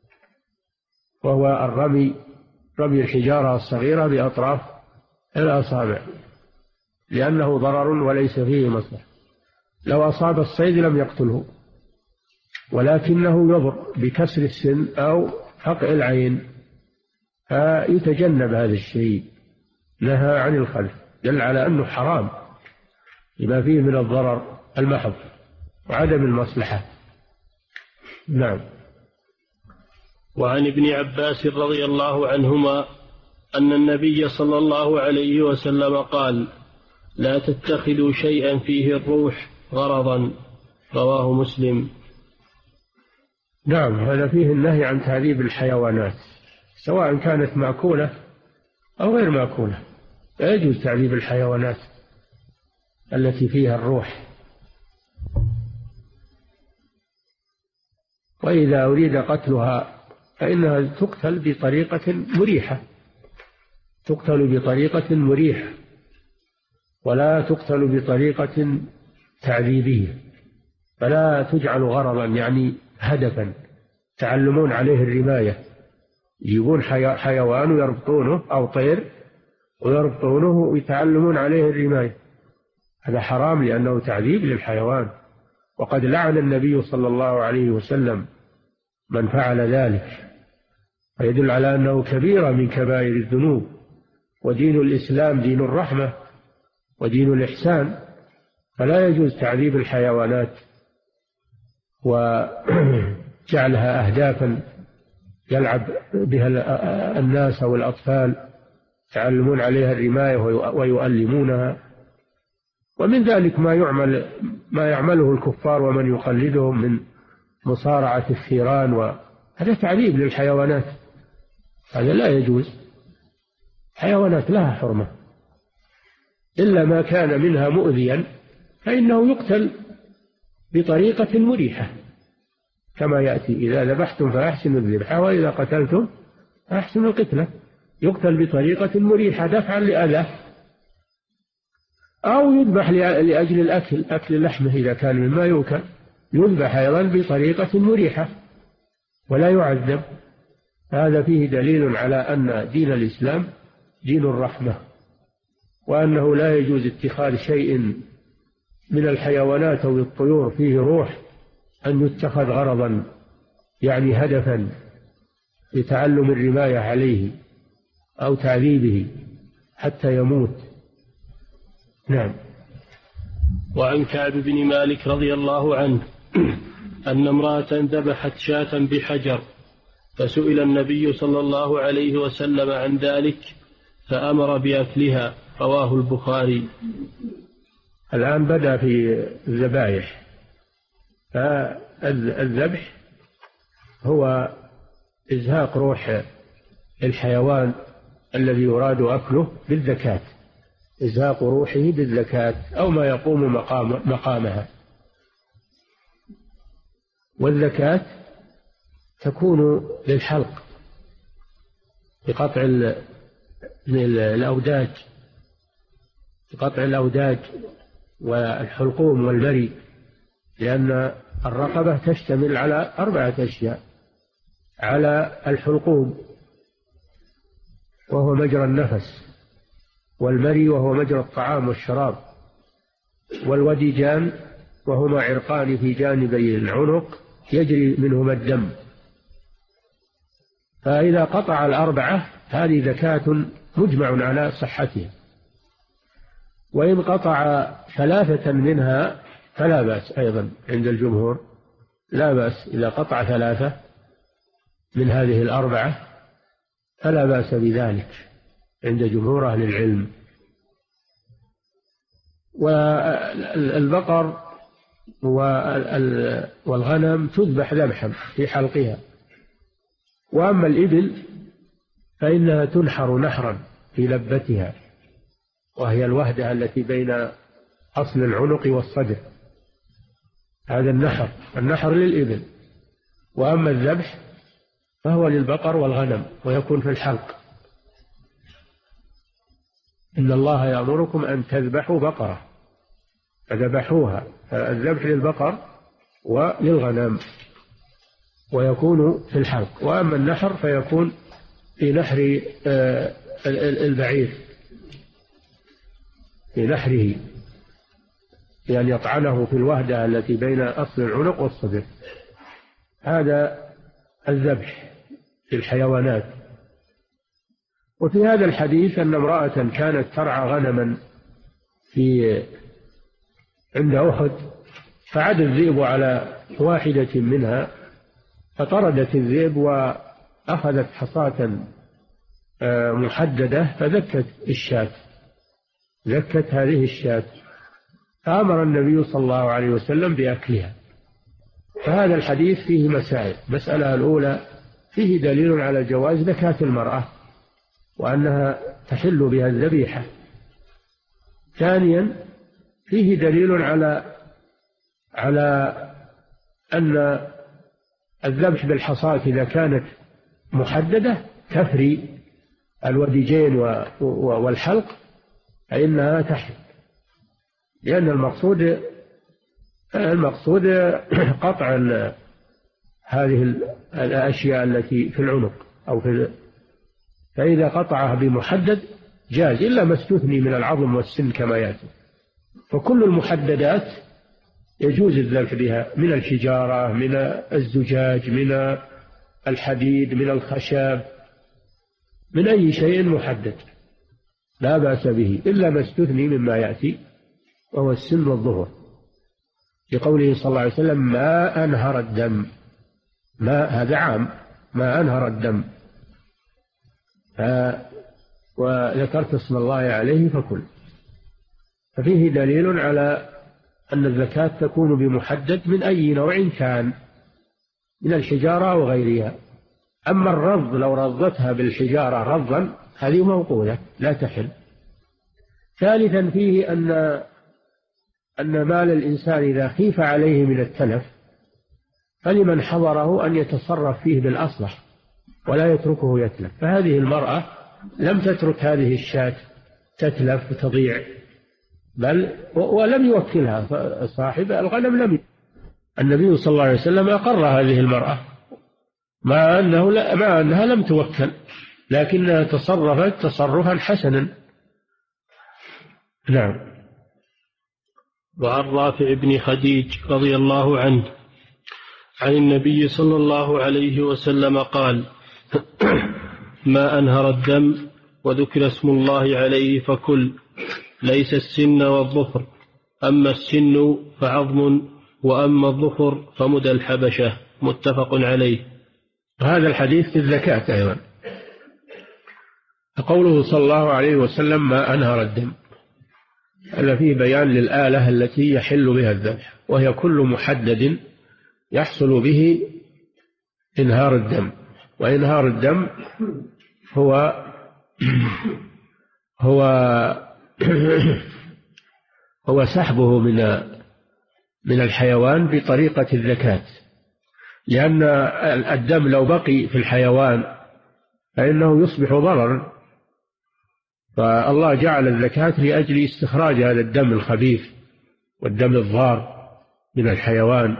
وهو الرمي، رمي الحجارة الصغيرة بأطراف الأصابع، لأنه ضرر وليس فيه مصلحة. لو أصاب الصيد لم يقتله، ولكنه يضر بكسر السن أو فقع العين، فيتجنب هذا الشيء. نهى عن الخلف، دل على أنه حرام لما فيه من الضرر المحض وعدم المصلحة. نعم. وعن ابن عباس رضي الله عنهما أن النبي صلى الله عليه وسلم قال: لا تتخذوا شيئا فيه الروح غرضا، رواه مسلم. نعم، هذا فيه النهي عن تعذيب الحيوانات سواء كانت مأكولة أو غير مأكولة، لا يجوز تعذيب الحيوانات التي فيها الروح. وإذا أريد قتلها فإنها تقتل بطريقة مريحة، تقتل بطريقة مريحة ولا تقتل بطريقة تعذيبية، فلا تجعل غرضا يعني هدفا تعلمون عليه الرماية، يجيبون حيوان ويربطونه أو طير ويربطونه ويتعلمون عليه الرماية، هذا حرام لأنه تعذيب للحيوان. وقد لعن النبي صلى الله عليه وسلم من فعل ذلك، فيدل على أنه كبيرة من كبائر الذنوب. ودين الإسلام دين الرحمة ودين الإحسان، فلا يجوز تعذيب الحيوانات وجعلها أهدافا يلعب بها الناس أو الأطفال، يتعلمون عليها الرماية ويؤلمونها. ومن ذلك ما يعمل ما يعمله الكفار ومن يقلدهم من مصارعة الثيران، وهذا تعذيب للحيوانات، هذا لا يجوز. حيوانات لها حرمة، إلا ما كان منها مؤذيا فإنه يقتل بطريقة مريحة كما يأتي: إذا ذبحتم فأحسنوا الذبح وإذا قتلتم فأحسنوا القتلة. يقتل بطريقة مريحة دفعا لأذى، أو يذبح لأجل الأكل، أكل لحمه إذا كان مما يؤكل، يذبح أيضا بطريقة مريحة ولا يعذب. هذا فيه دليل على أن دين الإسلام دين الرحمة، وأنه لا يجوز اتخاذ شيء من الحيوانات أو الطيور فيه روح أن يتخذ غرضا يعني هدفا لتعلم الرماية عليه أو تعذيبه حتى يموت. نعم. وعن كعب بن مالك رضي الله عنه أن امرأة ذبحت شاة بحجر، فسئل النبي صلى الله عليه وسلم عن ذلك فأمر بأكلها، رواه البخاري. الآن بدأ في الذبائح. فالذبح هو إزهاق روح الحيوان الذي يراد أكله بالذكاة، إزهاق روحه بالذكاة أو ما يقوم مقام مقامها. والذكاة تكون للحلق بقطع الأوداج بقطع الأوداج والحلقوم والمري، لأن الرقبة تشتمل على أربعة أشياء: على الحلقوم وهو مجرى النفس، والمري وهو مجرى الطعام والشراب، والوديجان وهما عرقان في جانبي العنق يجري منهما الدم. فإذا قطع الأربعة هذه زكاة مجمع على صحتها، وإن قطع ثلاثة منها فلا بأس أيضا عند الجمهور، لا بأس إذا قطع ثلاثة من هذه الأربعة فلا بأس بذلك عند جمهور أهل العلم. والبقر والغنم تذبح ذبحا في حلقها. وأما الإبل فإنها تنحر نحرا في لبتها، وهي الوهدة التي بين أصل العنق والصدر، هذا النحر النحر للإبل. وأما الذبح فهو للبقر والغنم ويكون في الحلق. إن الله يأمركم أن تذبحوا بقرة فذبحوها، الذبح للبقر وللغنم ويكون في الحلق. وأما النحر فيكون في نحر البعير، في نحره، يعني يطعنه في الوهدة التي بين أصل العنق والصدر. هذا الذبح في الحيوانات. وفي هذا الحديث أن امرأة كانت ترعى غنما في عند أحد، فعد الذئب على واحدة منها، فطردت الذئب وأخذت حصاة محددة فذكت الشاة، ذكت هذه الشاة، فأمر النبي صلى الله عليه وسلم بأكلها. فهذا الحديث فيه مسائل. مسألة الأولى فيه دليل على جواز زكاة المرأة وأنها تحل بها الذبيحة. ثانيا فيه دليل على على أن الذبح بالحصاة إذا كانت محددة تفري الوديجين والحلق فإنها تحل، لأن المقصود المقصود قطع هذه الأشياء التي في العنق أو في، فإذا قطعها بمحدد جاز، إلا ما استثني من العظم والسن كما يأتي. فكل المحددات يجوز الذبح بها، من الحجارة، من الزجاج، من الحديد، من الخشب، من أي شيء محدد لا بأس به، إلا ما استثني مما يأتي وهو السن والظهر، لقوله صلى الله عليه وسلم ما أنهر الدم، ما هذا عام، ما أنهر الدم، وذكرت اسم الله عليه فكل. ففيه دليل على أن الزكاة تكون بمحدد من أي نوع كان، من الحجارة وغيرها. أما الرض لو رضتها بالحجارة رضا هذه موقولة لا تحل. ثالثا فيه أن أن مال الإنسان إذا خيف عليه من التلف فلمن حضره أن يتصرف فيه بالأصلح ولا يتركه يتلف. فهذه المرأة لم تترك هذه الشاة تتلف وتضيع، بل ولم يوكلها صاحب الغنم، لم النبي صلى الله عليه وسلم أقر هذه المرأة مع أنه لا مع أنها لم توكل، لكنها تصرفت تصرفا حسنا. نعم. وعن رافع بن خديج رضي الله عنه عن النبي صلى الله عليه وسلم قال ما أنهر الدم وذكر اسم الله عليه فكل، ليس السن والظفر، أما السن فعظم، وأما الظفر فمدى الحبشة. متفق عليه. هذا الحديث في الزكاة أيضا. قوله صلى الله عليه وسلم ما أنهر الدم، هذا فيه بيان للآلة التي يحل بها الذبح، وهي كل محدد يحصل به إنهار الدم. وإنهار الدم هو هو هو سحبه من من الحيوان بطريقة الزكاة، لأن الدم لو بقي في الحيوان فإنه يصبح ضررا، فالله جعل الزكاة لأجل استخراج هذا الدم الخبيث والدم الضار من الحيوان،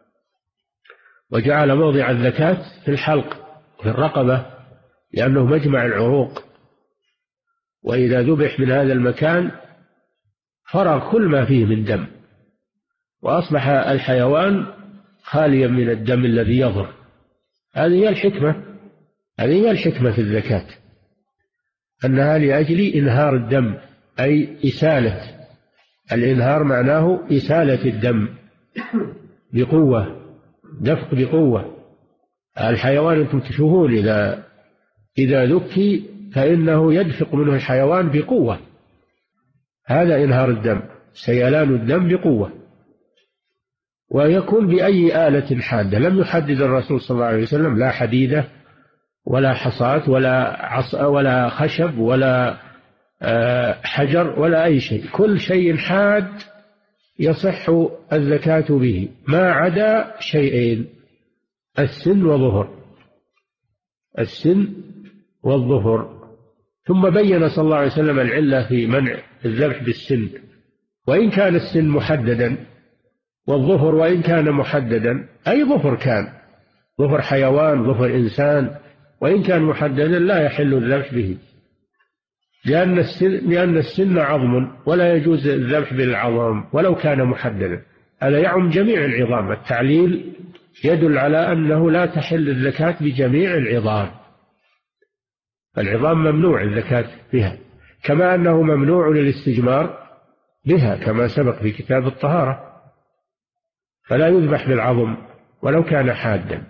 وجعل موضع الزكاة في الحلق في الرقبة لأنه مجمع العروق، وإذا ذبح من هذا المكان فرغ كل ما فيه من دم، وأصبح الحيوان خاليا من الدم الذي يضر. هذه هي الحكمة، هذه هي الحكمة في الزكاة، أنها لأجل إنهار الدم، أي إسالة. الإنهار معناه إسالة الدم بقوة، دفق بقوة. الحيوان أنتم تشوفون إذا إذا ذكي فإنه يدفق منه الحيوان بقوة، هذا إنهار الدم، سيلان الدم بقوة. ويكون بأي آلة حادة. لم يحدد الرسول صلى الله عليه وسلم لا حديدة ولا حصاة ولا عصا ولا خشب ولا حجر ولا أي شيء، كل شيء حاد يصح الزكاة به ما عدا شيئين: السن وظهر، السن والظهر. ثم بين صلى الله عليه وسلم العلة في منع الذبح بالسن، وإن كان السن محددا، والظهر وإن كان محددا، أي ظهر كان، ظهر حيوان ظهر إنسان، وإن كان محددا لا يحل الذبح به، لأن السن, لأن السن عظم ولا يجوز الذبح بالعظام ولو كان محددا. هذا يعم جميع العظام. التعليل يدل على أنه لا تحل الزكاة بجميع العظام. العظام ممنوع الزكاة بها، كما أنه ممنوع الاستجمار بها كما سبق في كتاب الطهارة، فلا يذبح بالعظم ولو كان حادا.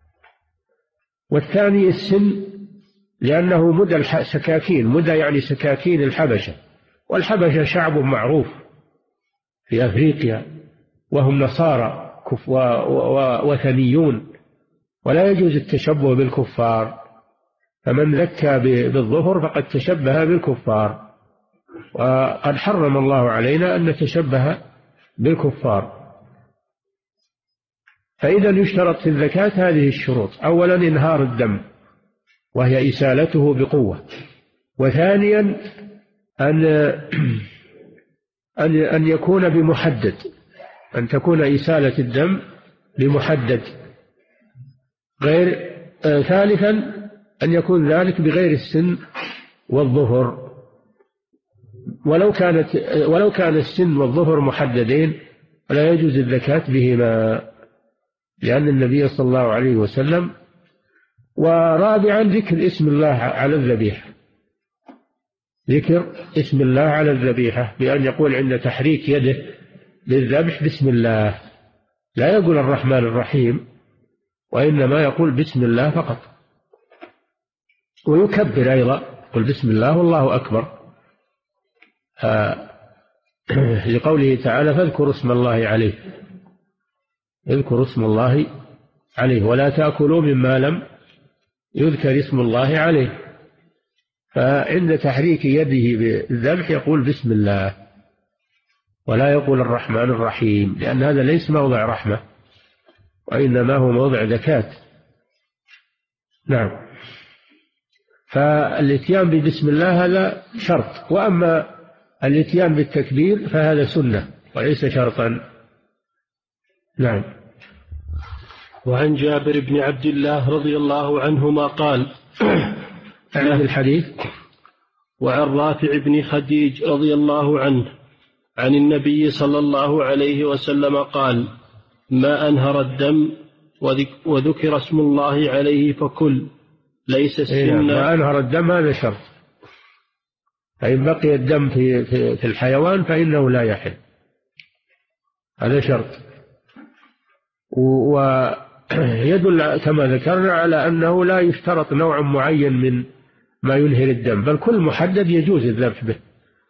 والثاني السن، لأنه مدى السكاكين، مدى يعني سكاكين الحبشة، والحبشة شعب معروف في أفريقيا وهم نصارى وثنيون، ولا يجوز التشبه بالكفار، فمن ذكى بالظهر فقد تشبه بالكفار، وقد حرم الله علينا أن نتشبه بالكفار. فإذا يشترط في الزكاة هذه الشروط: أولا إنهار الدم وهي إسالته بقوة، وثانيا أن أن أن يكون بمحدد، أن تكون إسالة الدم بمحدد، غير آه ثالثا أن يكون ذلك بغير السن والظهر، ولو كانت ولو كان السن والظهر محددين فلا يجوز الزكاة بهما، لأن النبي صلى الله عليه وسلم. ورابعا ذكر اسم الله على الذبيحة، ذكر اسم الله على الذبيحة بأن يقول عند تحريك يده للذبح بسم الله، لا يقول الرحمن الرحيم، وإنما يقول بسم الله فقط، ويكبر أيضا، يقول بسم الله والله أكبر، لقوله تعالى: فاذكروا اسم الله عليه، اذكروا اسم الله عليه ولا تأكلوا مما لم يذكر اسم الله عليه. فعند تحريك يده بالذبح يقول بسم الله ولا يقول الرحمن الرحيم، لأن هذا ليس موضع رحمة وإنما هو موضع زكاة. نعم. فالاتيان ببسم الله هذا شرط، وأما الاتيان بالتكبير فهذا سنة وليس شرطا. نعم. وعن جابر بن عبد الله رضي الله عنهما قال: عن الحديث. وعن رافع بن خديج رضي الله عنه عن النبي صلى الله عليه وسلم قال: ما أنهر الدم وذكر اسم الله عليه فكل، ليس السن. ما أنهر الدم هذا شرط، فإن بقي الدم في, في, في الحيوان فإنه لا يحل، هذا شرط. ويدل كما ذكرنا على أنه لا يشترط نوع معين من ما ينهر الدم، بل كل محدد يجوز الذبح به.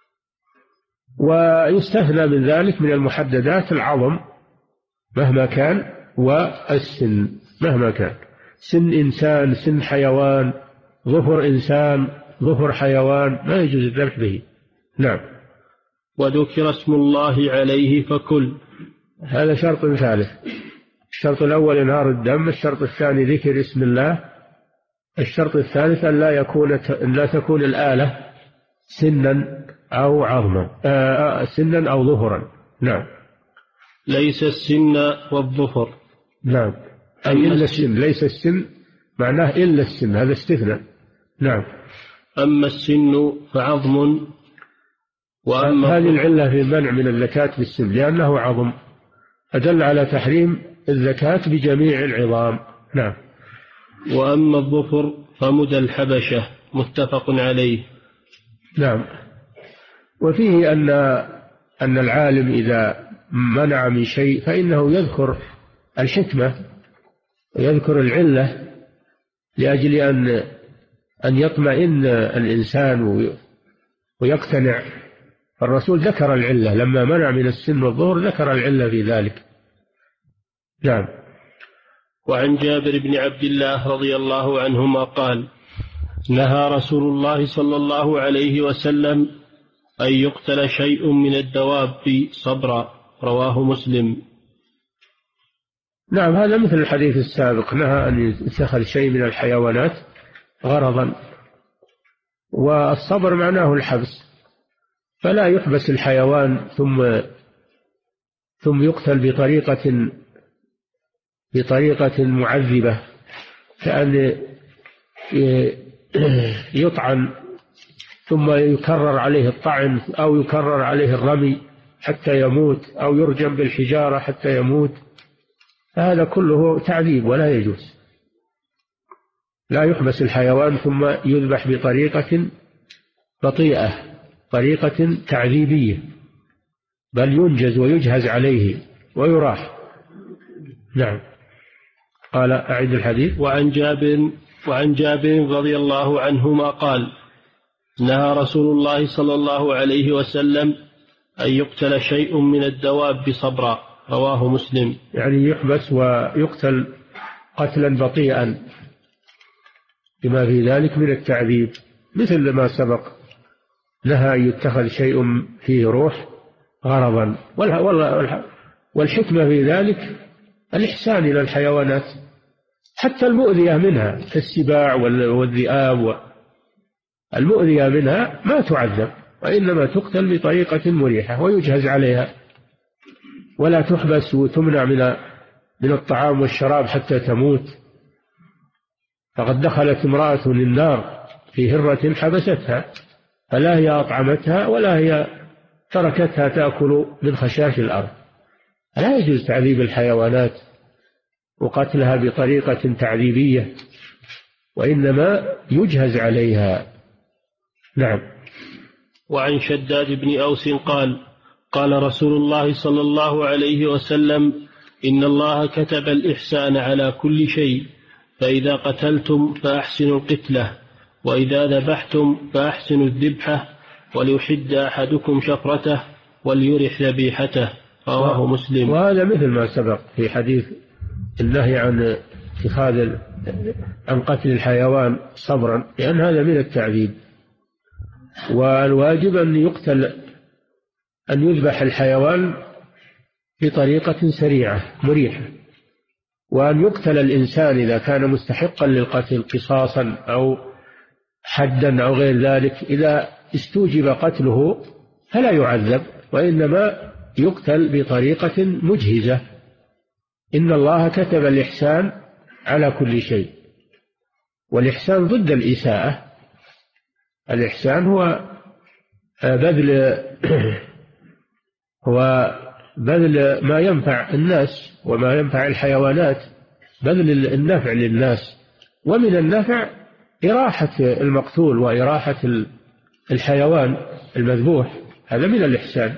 ويستثنى من ذلك من المحددات العظم مهما كان، والسن مهما كان، سن إنسان، سن حيوان، ظفر إنسان، ظفر حيوان، ما يجوز الذبح به. نعم. وذكر اسم الله عليه فكل، هذا شرط ثالث. الشرط الأول إنهار الدم، الشرط الثاني ذكر اسم الله، الشرط الثالث أن لا يكون أن لا تكون الآلة سنا أو عظما، آه سنا أو ظهرا. نعم. ليس السن والظفر. نعم، أي إلا السن، ليس السن معناه إلا السن، هذا استثناء. نعم. أما السن فعظم. وأما هذه العلة في المنع من الزكاة بالسن لأنه عظم، أدل على تحريم الزكاة بجميع العظام. نعم. وأما الظفر فمدى الحبشة، متفق عليه. نعم. وفيه أن أن العالم إذا منع من شيء فإنه يذكر الحكمة ويذكر العلة لأجل أن أن يطمئن الإنسان ويقتنع. الرسول ذكر العلة لما منع من السن والظهر، ذكر العلة في ذلك نعم. وعن جابر بن عبد الله رضي الله عنهما قال نهى رسول الله صلى الله عليه وسلم أن يقتل شيء من الدواب صبرا، رواه مسلم. نعم، هذا مثل الحديث السابق، نهى أن يتخذ شيء من الحيوانات غرضا، والصبر معناه الحبس، فلا يحبس الحيوان ثم ثم يقتل بطريقة بطريقة معذبة، كأن يطعن ثم يكرر عليه الطعن أو يكرر عليه الرمي حتى يموت، أو يرجم بالحجارة حتى يموت، هذا كله تعذيب ولا يجوز. لا يحبس الحيوان ثم يذبح بطريقة بطيئة، طريقة تعذيبية، بل ينجز ويجهز عليه ويراح. نعم. قال أعد الحديث. وعن جابر وعن جابر رضي الله عنهما قال نهى رسول الله صلى الله عليه وسلم أن يقتل شيء من الدواب صبرا، رواه مسلم. يعني يحبس ويقتل قتلا بطيئا بما في ذلك من التعذيب، مثل ما سبق، نهى أن يتخذ شيء فيه روح غرضا. والحكمة في ذلك الإحسان إلى الحيوانات، حتى المؤذية منها كالسباع والذئاب، المؤذية منها ما تعذب، وإنما تقتل بطريقة مريحة ويجهز عليها، ولا تحبس وتمنع من من الطعام والشراب حتى تموت. فقد دخلت امرأة للنار في هرة حبستها، فلا هي أطعمتها ولا هي تركتها تأكل من خشاش الأرض. لا يجوز تعذيب الحيوانات وقتلها بطريقة تعذيبية، وإنما يجهز عليها. نعم. وعن شداد بن أوس قال قال رسول الله صلى الله عليه وسلم إن الله كتب الإحسان على كل شيء، فإذا قتلتم فأحسنوا القتلة، وإذا ذبحتم فأحسنوا الذبحة، وليحد أحدكم شفرته وليرح ذبيحته، رواه مسلم. وهذا مثل ما سبق في حديث النهي عن اتخاذ عن قتل الحيوان صبرا، لأن هذا من التعذيب. والواجب أن يقتل أن يذبح الحيوان بطريقة سريعة مريحة، وأن يقتل الإنسان إذا كان مستحقا للقتل قصاصا أو حدا أو غير ذلك، إذا استوجب قتله فلا يعذب، وإنما يقتل بطريقة مجهزة. إن الله كتب الإحسان على كل شيء، والإحسان ضد الإساءة. الإحسان هو بذل هو بذل ما ينفع الناس وما ينفع الحيوانات، بذل النفع للناس، ومن النفع إراحة المقتول وإراحة الحيوان المذبوح، هذا من الإحسان.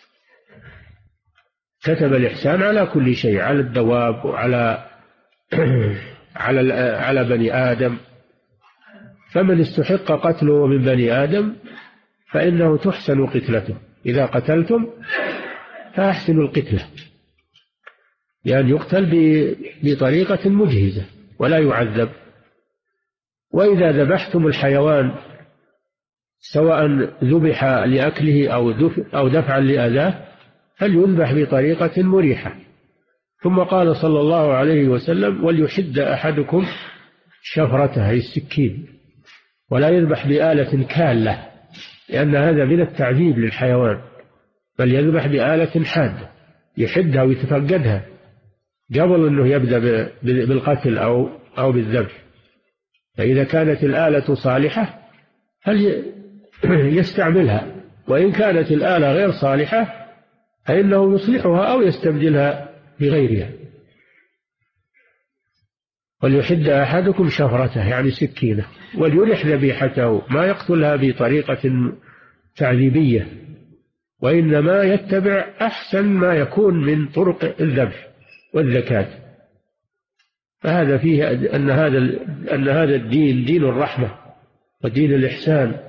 كتب الإحسان على كل شيء، على الدواب وعلى على على بني آدم، فمن استحق قتله من بني آدم فإنه تحسن قتلته. إذا قتلتم فأحسنوا القتلة، لأن يقتل بطريقة مجهزة ولا يعذب. وإذا ذبحتم الحيوان سواء ذبح لأكله أو دفعا لأذاه فليذبح بطريقة مريحة. ثم قال صلى الله عليه وسلم وليحد أحدكم شفرته، أي السكين، ولا يذبح بآلة كالة، لأن هذا من التعذيب للحيوان، بل يذبح بآلة حادة يحدها ويتفقدها قبل أنه يبدأ بالقتل أو أو بالذبح. فإذا كانت الآلة صالحة فليستعملها، وإن كانت الآلة غير صالحة فإنه يصلحها أو يستبدلها بغيرها. وليحد أحدكم شفرته، يعني سكينة، وليرح ذبيحته، ما يقتلها بطريقة تعذيبية، وإنما يتبع أحسن ما يكون من طرق الذبح والذكاة. فهذا فيه أن هذا أن هذا الدين دين الرحمة ودين الإحسان.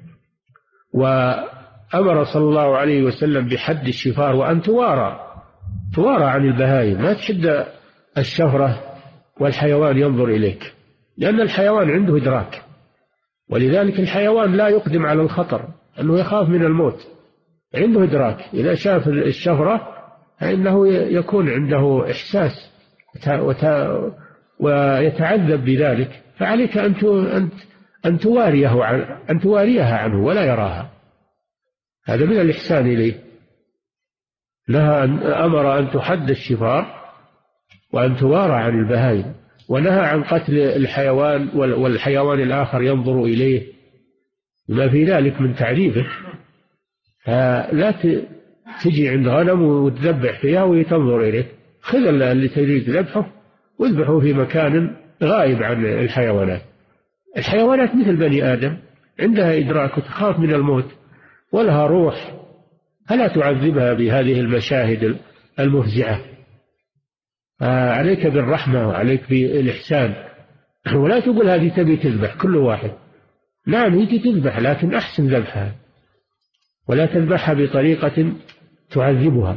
وأمر صلى الله عليه وسلم بحد الشفار وأن توارى توارى عن البهائم، ما تحد الشفرة والحيوان ينظر إليك، لأن الحيوان عنده إدراك، ولذلك الحيوان لا يقدم على الخطر أنه يخاف من الموت، عنده إدراك. إذا شاف الشفرة فإنه يكون عنده إحساس ويتعذب بذلك، فعليك أن أن تواريه عن أن تواريها عنه ولا يراها. هذا من الإحسان إليه. نهى أمر أن تحد الشفار وأن توارى عن البهائم، ونهى عن قتل الحيوان والحيوان الآخر ينظر إليه، ما في ذلك من تعذيبه. فلا تجي عند غنم وتذبح فيها وتنظر إليه، خذ اللي تريد ذبحه واذبحه في مكان غائب عن الحيوانات. الحيوانات مثل بني آدم، عندها إدراك وتخاف من الموت ولها روح، فلا تعذبها بهذه المشاهد المفزعة. عليك بالرحمة وعليك بالإحسان، ولا تقول هذه تبي تذبح كل واحد. نعم هي تذبح، لكن أحسن ذبحها، ولا تذبحها بطريقة تعذبها.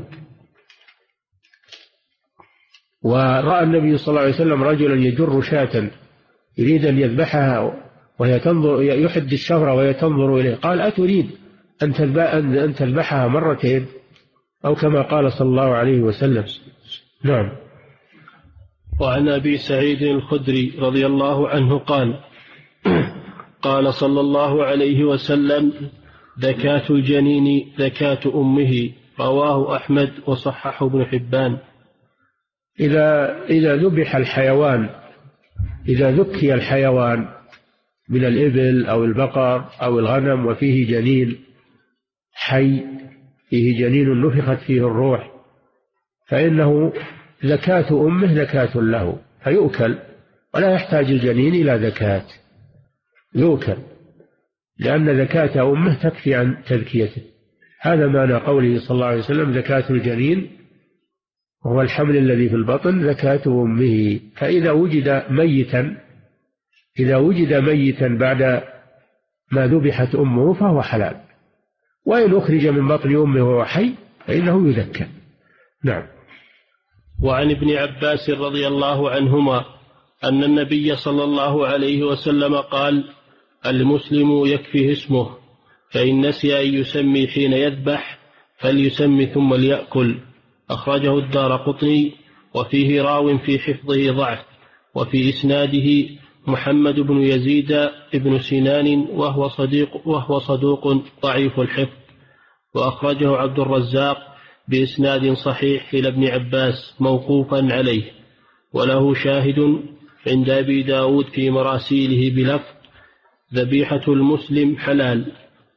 ورأى النبي صلى الله عليه وسلم رجلا يجر شاة يريد أن يذبحها وهي تنظر، يحد الشفرة وهي تنظر إليه، قال أتريد أن تذبحها مرتين، أو كما قال صلى الله عليه وسلم. نعم. وعن أبي سعيد الخدري رضي الله عنه قال قال صلى الله عليه وسلم: زكاة الجنين زكاة أمه، رواه أحمد وصححه ابن حبان. إذا إذا ذبح الحيوان، إذا ذكي الحيوان من الإبل أو البقر أو الغنم وفيه جنين حي، فيه جنين نفخت فيه الروح، فإنه زكاة أمه زكاة له، فيؤكل ولا يحتاج الجنين إلى زكاة، يؤكل، لأن زكاة أمه تكفي عن تذكيته. هذا معنى قوله صلى الله عليه وسلم: زكاة الجنين وهو الحمل الذي في البطن زكاة أمه. فإذا وجد ميتا إذا وجد ميتا بعد ما ذبحت أمه فهو حلال، وإن أخرج من بطن أمه وهو حي فإنه يزكى. نعم. وعن ابن عباس رضي الله عنهما أن النبي صلى الله عليه وسلم قال: المسلم يكفيه اسمه، فإن نسي أن يسمي حين يذبح فليسمي ثم ليأكل. أخرجه الدارقطني، وفيه راو في حفظه ضعف، وفي إسناده محمد بن يزيد بن سنان وهو صديق وهو صدوق ضعيف الحفظ. وأخرجه عبد الرزاق بإسناد صحيح إلى ابن عباس موقوفا عليه، وله شاهد عند أبي داود في مراسيله بلفظ: ذبيحة المسلم حلال،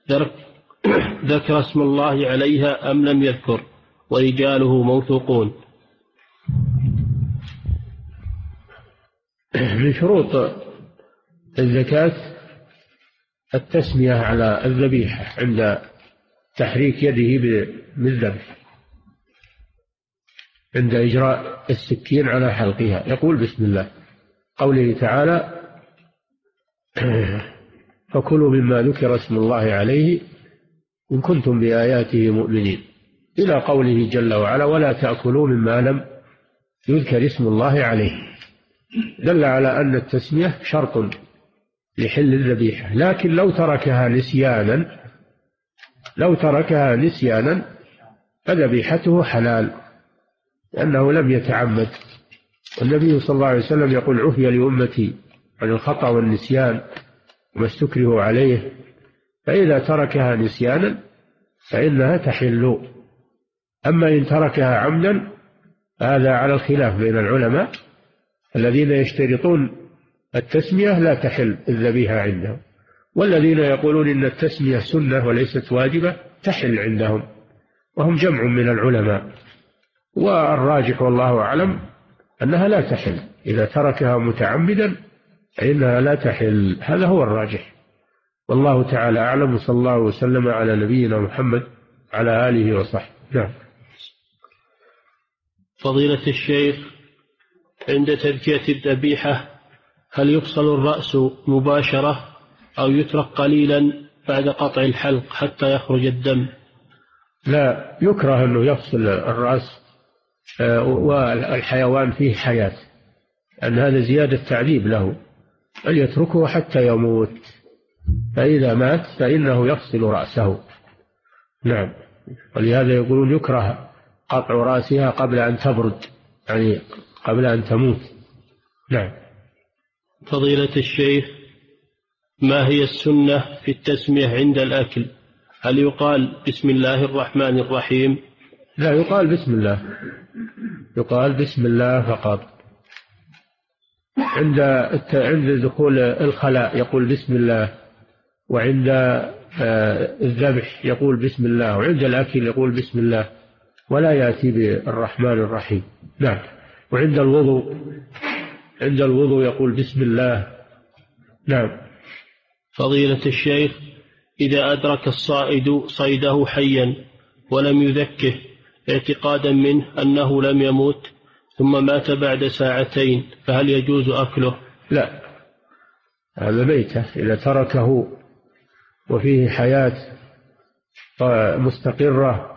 ذكر اسم الله عليها أم لم يذكر، ورجاله موثوقون. من شروط الزكاة التسمية على الذبيحة عند تحريك يده بالذبح، عند إجراء السكين على حلقها يقول بسم الله. قوله تعالى: فكلوا مما ذكر اسم الله عليه إن كنتم بآياته مؤمنين، إلى قوله جل وعلا: ولا تأكلوا مما لم يذكر اسم الله عليه. دل على أن التسمية شرط لحل الذبيحة، لكن لو تركها نسيانا لو تركها نسيانا فذبيحته حلال، لأنه لم يتعمد. والنبي صلى الله عليه وسلم يقول: عفي لأمتي عن الخطأ والنسيان وما استكرهوا عليه، فإذا تركها نسيانا فإنها تحل. أما إن تركها عمدا هذا على الخلاف بين العلماء، الذين يشترطون التسمية لا تحل الذبيحة عندهم، والذين يقولون إن التسمية سنة وليست واجبة تحل عندهم، وهم جمع من العلماء. والراجح والله أعلم أنها لا تحل، إذا تركها متعمدا فإنها لا تحل، هذا هو الراجح، والله تعالى أعلم. صلى الله وسلم على نبينا محمد على آله وصحبه. نعم. فضيلة الشيخ، عند تذكية الذبيحة هل يفصل الرأس مباشرة أو يترك قليلا بعد قطع الحلق حتى يخرج الدم؟ لا، يكره أنه يفصل الرأس والحيوان فيه حياة، أن هذا زيادة تعذيب له، بل يتركه حتى يموت، فإذا مات فإنه يفصل رأسه. نعم. ولهذا يقولون يكره قطع رأسها قبل أن تبرد، يعني قبل أن تموت. نعم. فضيلة الشيخ، ما هي السنة في التسمية عند الأكل؟ هل يقال بسم الله الرحمن الرحيم؟ لا، يقال بسم الله، يقال بسم الله فقط. عند عند دخول الخلاء يقول بسم الله، وعند الذبح يقول بسم الله، وعند الأكل يقول بسم الله، ولا يأتي بالرحمن الرحيم. نعم. وعند الوضوء عند الوضوء يقول بسم الله. نعم. فضيلة الشيخ، إذا أدرك الصائد صيده حيا ولم يذكه اعتقادا منه أنه لم يموت ثم مات بعد ساعتين، فهل يجوز أكله؟ لا، هذا ميتة إذا تركه وفيه حياة مستقرة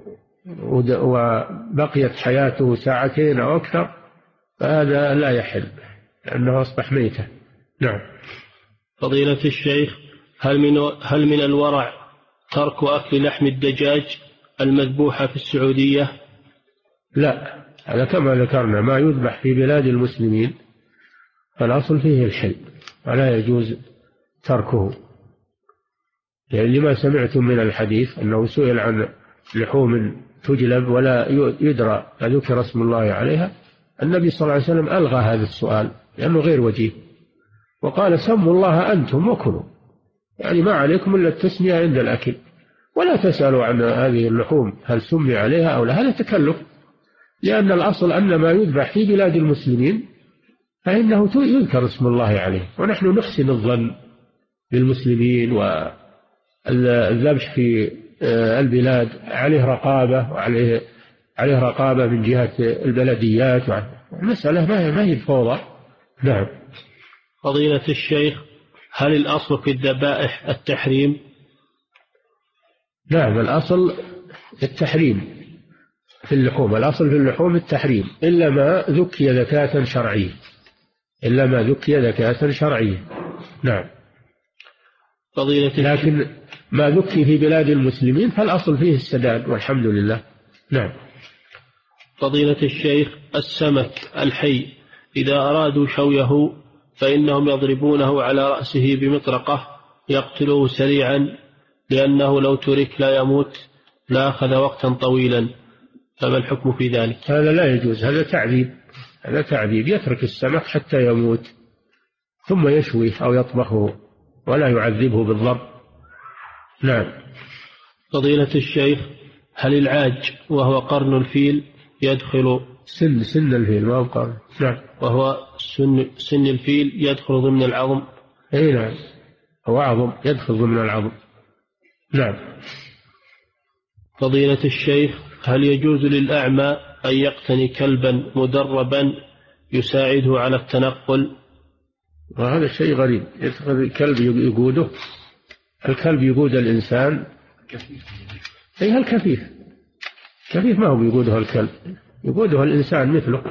وبقيت حياته ساعتين أو أكثر، فهذا لا يحل لأنه أصبح ميتة. نعم. فضيلة الشيخ، هل من هل من الورع ترك أكل لحم الدجاج المذبوحة في السعودية؟ لا، هذا كما ذكرنا ما يذبح في بلاد المسلمين فالأصل فيه الحل ولا يجوز تركه، يعني لما سمعتم من الحديث أنه سئل عن لحوم تجلب ولا يدرى ذكر اسم الله عليها، النبي صلى الله عليه وسلم ألغى هذا السؤال لأنه غير وجيه، وقال سموا الله أنتم وكلوا، يعني ما عليكم إلا التسمية عند الأكل، ولا تسألوا عن هذه اللحوم هل سمي عليها أو لا، هذا تكلف، لأن الأصل أن ما يذبح في بلاد المسلمين فإنه يذكر اسم الله عليه، ونحن نحسن الظن بالمسلمين، والذبح في البلاد عليه رقابة وعليه عليه رقابة من جهة البلديات، المسألة ما هي فوضى. نعم. فضيلة الشيخ، هل الأصل في الذبائح التحريم؟ نعم، الأصل التحريم في اللحوم، الأصل في اللحوم التحريم إلا ما ذكي ذكاة شرعية، إلا ما ذكي ذكاة شرعية. نعم. فضيلة لكن ما ذكي في بلاد المسلمين فالأصل فيه السداد والحمد لله. نعم. فضيلة الشيخ، السمك الحي إذا أرادوا شويه فإنهم يضربونه على رأسه بمطرقة يقتلوه سريعا، لأنه لو ترك لا يموت لأخذ وقتا طويلا، فما الحكم في ذلك؟ هذا لا يجوز، هذا تعذيب، هذا تعذيب، يترك السمك حتى يموت ثم يشويه أو يطبخه ولا يعذبه بالضرب. نعم. فضيلة الشيخ، هل العاج وهو قرن الفيل يدخل سن سن الفيل ما هو قرن؟ نعم. وهو سن سن الفيل يدخل ضمن العظم؟ اي نعم، هو عظم يدخل ضمن العظم. نعم. فضيلة الشيخ، هل يجوز للأعمى أن يقتني كلبا مدربا يساعده على التنقل؟ وهذا شيء غريب، يتخذ الكلب يقوده، الكلب يقود الإنسان. أي الكفيف، كفيف ما هو بيقوده الكلب، يقوده الإنسان مثله،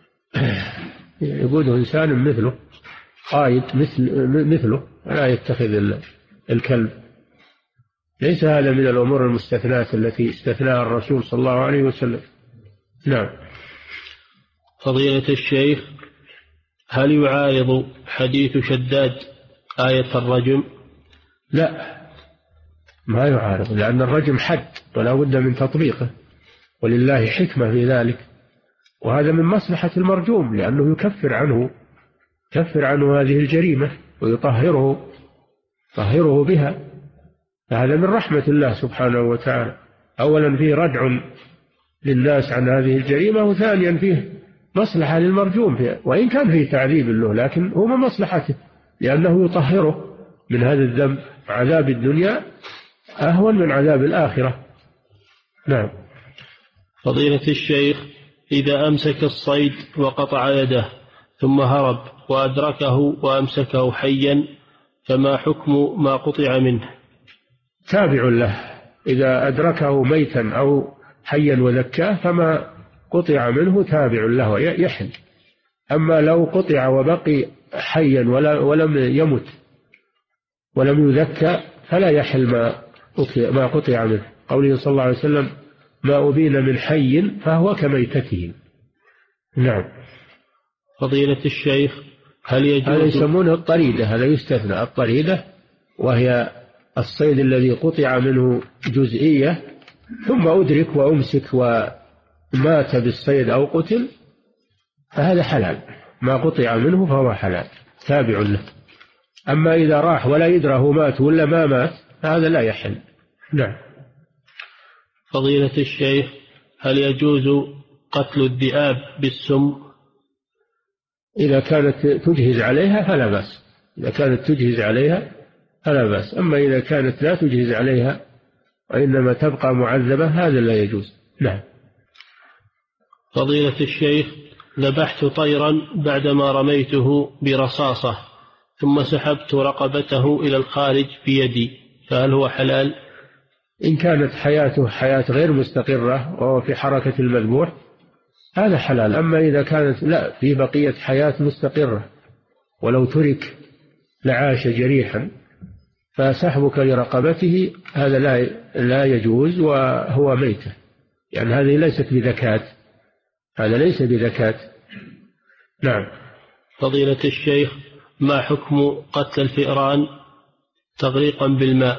يقوده إنسان مثله، قائد مثل مثله، لا يتخذ الكلب. ليس هذا من الأمور المستثنات التي استثناها الرسول صلى الله عليه وسلم. نعم. فضيلة الشيخ، هل يعارض حديث شداد آية الرجم؟ لا، ما يعارض، لأن الرجم حد ولا بد من تطبيقه، ولله حكمة في ذلك، وهذا من مصلحة المرجوم لأنه يكفر عنه يكفر عنه هذه الجريمة ويطهره يطهره بها، فهذا من رحمة الله سبحانه وتعالى. أولا فيه ردع للناس عن هذه الجريمة، وثانيا فيه مصلحة للمرجوم فيه، وإن كان فيه تعذيب له لكن هو من مصلحته لأنه يطهره من هذا الذنب. عذاب الدنيا أهون من عذاب الآخرة. نعم. فضيلة الشيخ، إذا أمسك الصيد وقطع يده ثم هرب وأدركه وأمسكه حيا فما حكم ما قطع منه؟ تابع له، إذا أدركه ميتا أو حيا وذكاه فما قطع منه تابع له يحل. أما لو قطع وبقي حيا ولم يمت ولم يذكى فلا يحل ما ما قطع منه، قوله صلى الله عليه وسلم: ما أبين من حي فهو كميتته. نعم. فضيلة الشيخ، هل يجوز؟ هذا يسمونه الطريدة، هذا يستثنى الطريدة، وهي الصيد الذي قطع منه جزئية ثم أدرك وأمسك ومات بالصيد أو قتل، فهذا حلال، ما قطع منه فهو حلال تابع له. أما إذا راح ولا يدرى هو مات ولا ما مات هذا لا يحل. نعم. فضيلة الشيخ، هل يجوز قتل الذئاب بالسم؟ إذا كانت تجهز عليها فلا بأس، إذا كانت تجهز عليها فلا بأس. أما إذا كانت لا تجهز عليها وإنما تبقى معذبة هذا لا يجوز. نعم. فضيلة الشيخ، ذبحت طيرا بعدما رميته برصاصة ثم سحبت رقبته إلى الخارج بيدي، فهل هو حلال؟ إن كانت حياته حياة غير مستقرة وهو في حركة المذبوح هذا حلال. أما إذا كانت لا في بقية حياة مستقرة ولو ترك لعاش جريحا فسحبك لرقبته هذا لا لا يجوز وهو ميتة، يعني هذه ليست بذكاة، هذا ليس بذكاة. نعم. فضيلة الشيخ، ما حكم قتل الفئران تغريقا بالماء؟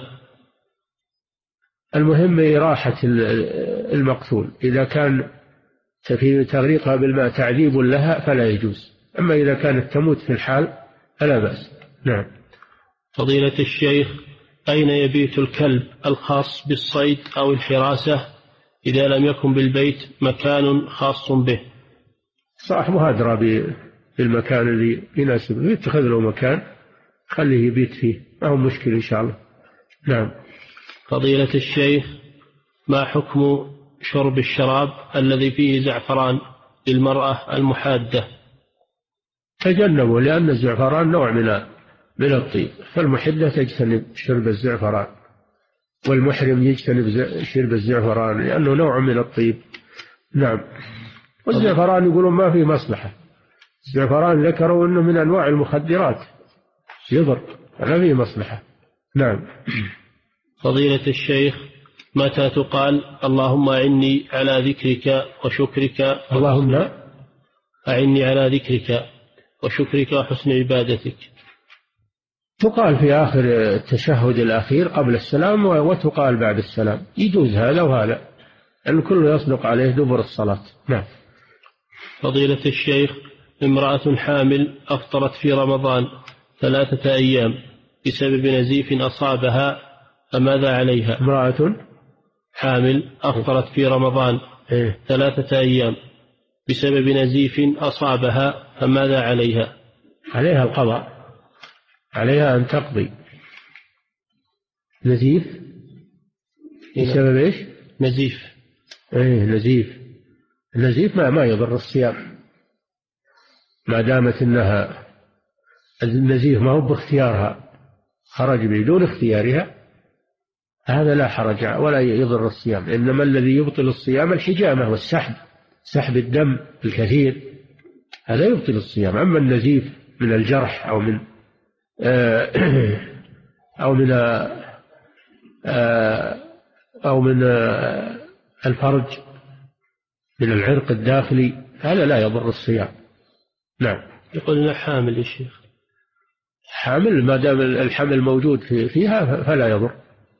المهم إراحة المقتول، إذا كان في تغريقها بالماء تعذيب لها فلا يجوز، أما إذا كانت تموت في الحال فلا بأس. نعم. فضيلة الشيخ، أين يبيت الكلب الخاص بالصيد أو الحراسة إذا لم يكن بالبيت مكان خاص به؟ صاحبه أدرى بالمكان اللي يناسبه، يتخذ له مكان خليه يبيت فيه، ما هو مشكل إن شاء الله. نعم. فضيلة الشيخ، ما حكم شرب الشراب الذي فيه زعفران للمرأة المحادة؟ تجنبوا، لأن الزعفران نوع من من الطيب، فالمحدة تجتنب شرب الزعفران والمحرم يجتنب شرب الزعفران لأنه نوع من الطيب. نعم. والزعفران يقولون ما فيه مصلحة، الزعفران ذكروا أنه من أنواع المخدرات يضر، ما فيه مصلحة. نعم. فضيلة الشيخ، متى تقال اللهم أعني على ذكرك وشكرك اللهم أعني على ذكرك وشكرك وحسن عبادتك؟ تقال في آخر التشهد الأخير قبل السلام وتقال بعد السلام، يجوز هذا وهذا، أن كله يصدق عليه دبر الصلاة. نعم. فضيلة الشيخ، امرأة حامل أفطرت في رمضان ثلاثة أيام بسبب نزيف أصابها، فماذا عليها؟ امرأة حامل أفطرت في رمضان إيه؟ ثلاثة أيام بسبب نزيف أصابها، فماذا عليها؟ عليها القضاء، عليها أن تقضي. نزيف بسبب إيش؟ نزيف. إيه نزيف، النزيف ما ما يضر الصيام ما دامت إنها النزيف ما هو باختيارها، خرج بدون اختيارها، هذا لا حرج ولا يضر الصيام. إنما الذي يبطل الصيام الحجامة والسحب، سحب الدم الكثير، هذا يبطل الصيام. أما النزيف من الجرح أو من أو من أو من الفرج، من العرق الداخلي، هذا لا يضر الصيام. نعم. يقول لنا حامل يا شيخ، حامل ما دام الحمل موجود فيها فلا يضر،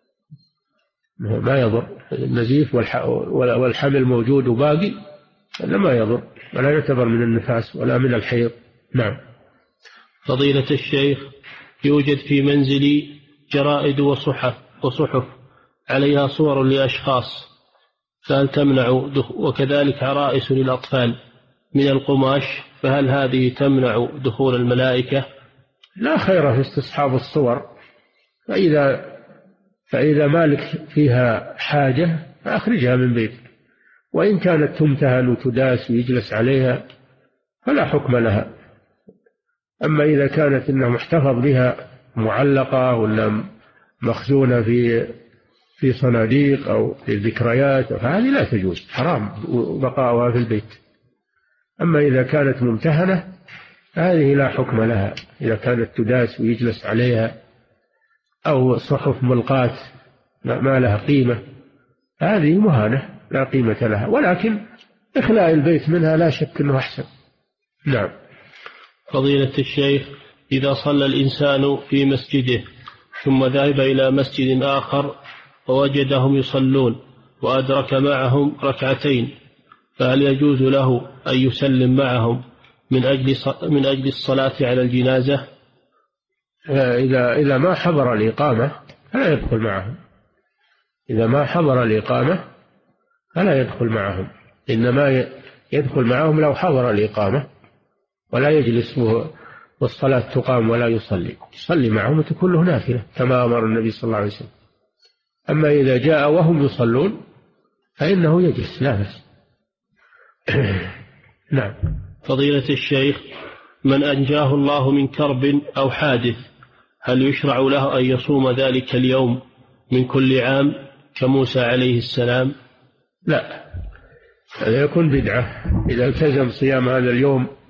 ما يضر. النزيف والحمل موجود وباقي هذا ما يضر، ولا يعتبر من النفاس ولا من الحيض. نعم. فضيلة الشيخ، يوجد في منزلي جرائد وصحف وصحف عليها صور لأشخاص، فهل تمنع، وكذلك عرائس للأطفال من القماش، فهل هذه تمنع دخول الملائكة؟ لا خير في استصحاب الصور، فإذا فإذا مالك فيها حاجة فأخرجها من بيتك، وإن كانت تمتهن وتداس ويجلس عليها فلا حكم لها. أما إذا كانت إنها محتفظ بها معلقة ولا مخزونة في في صناديق أو في ذكريات، فهذه لا تجوز، حرام بقاؤها في البيت. أما إذا كانت ممتهنة هذه لا حكم لها، إذا كانت تداس ويجلس عليها، أو صحف ملقاة ما لها قيمة، هذه مهانة لا قيمة لها، ولكن إخلاء البيت منها لا شك أنه أحسن. نعم. فضيلة الشيخ، إذا صلى الإنسان في مسجده ثم ذهب إلى مسجد آخر ووجدهم يصلون وأدرك معهم ركعتين، فهل يجوز له أن يسلم معهم من أجل من أجل الصلاة على الجنازة؟ إذا إذا ما حضر الإقامة فلا يدخل معهم، إذا ما حضر الإقامة فلا يدخل معهم، إنما يدخل معهم لو حضر الإقامة، ولا يجلس والصلاة تقام ولا يصلي، يصلي معهم وتكون له نافلة كما أمر النبي صلى الله عليه وسلم. أما إذا جاء وهم يصلون فإنه يجلس لا بأس. نعم. فضيلة الشيخ، من أنجاه الله من كرب أو حادث هل يشرع له أن يصوم ذلك اليوم من كل عام كموسى عليه السلام؟ لا، هذا يكون بدعة إذا التزم صيام هذا اليوم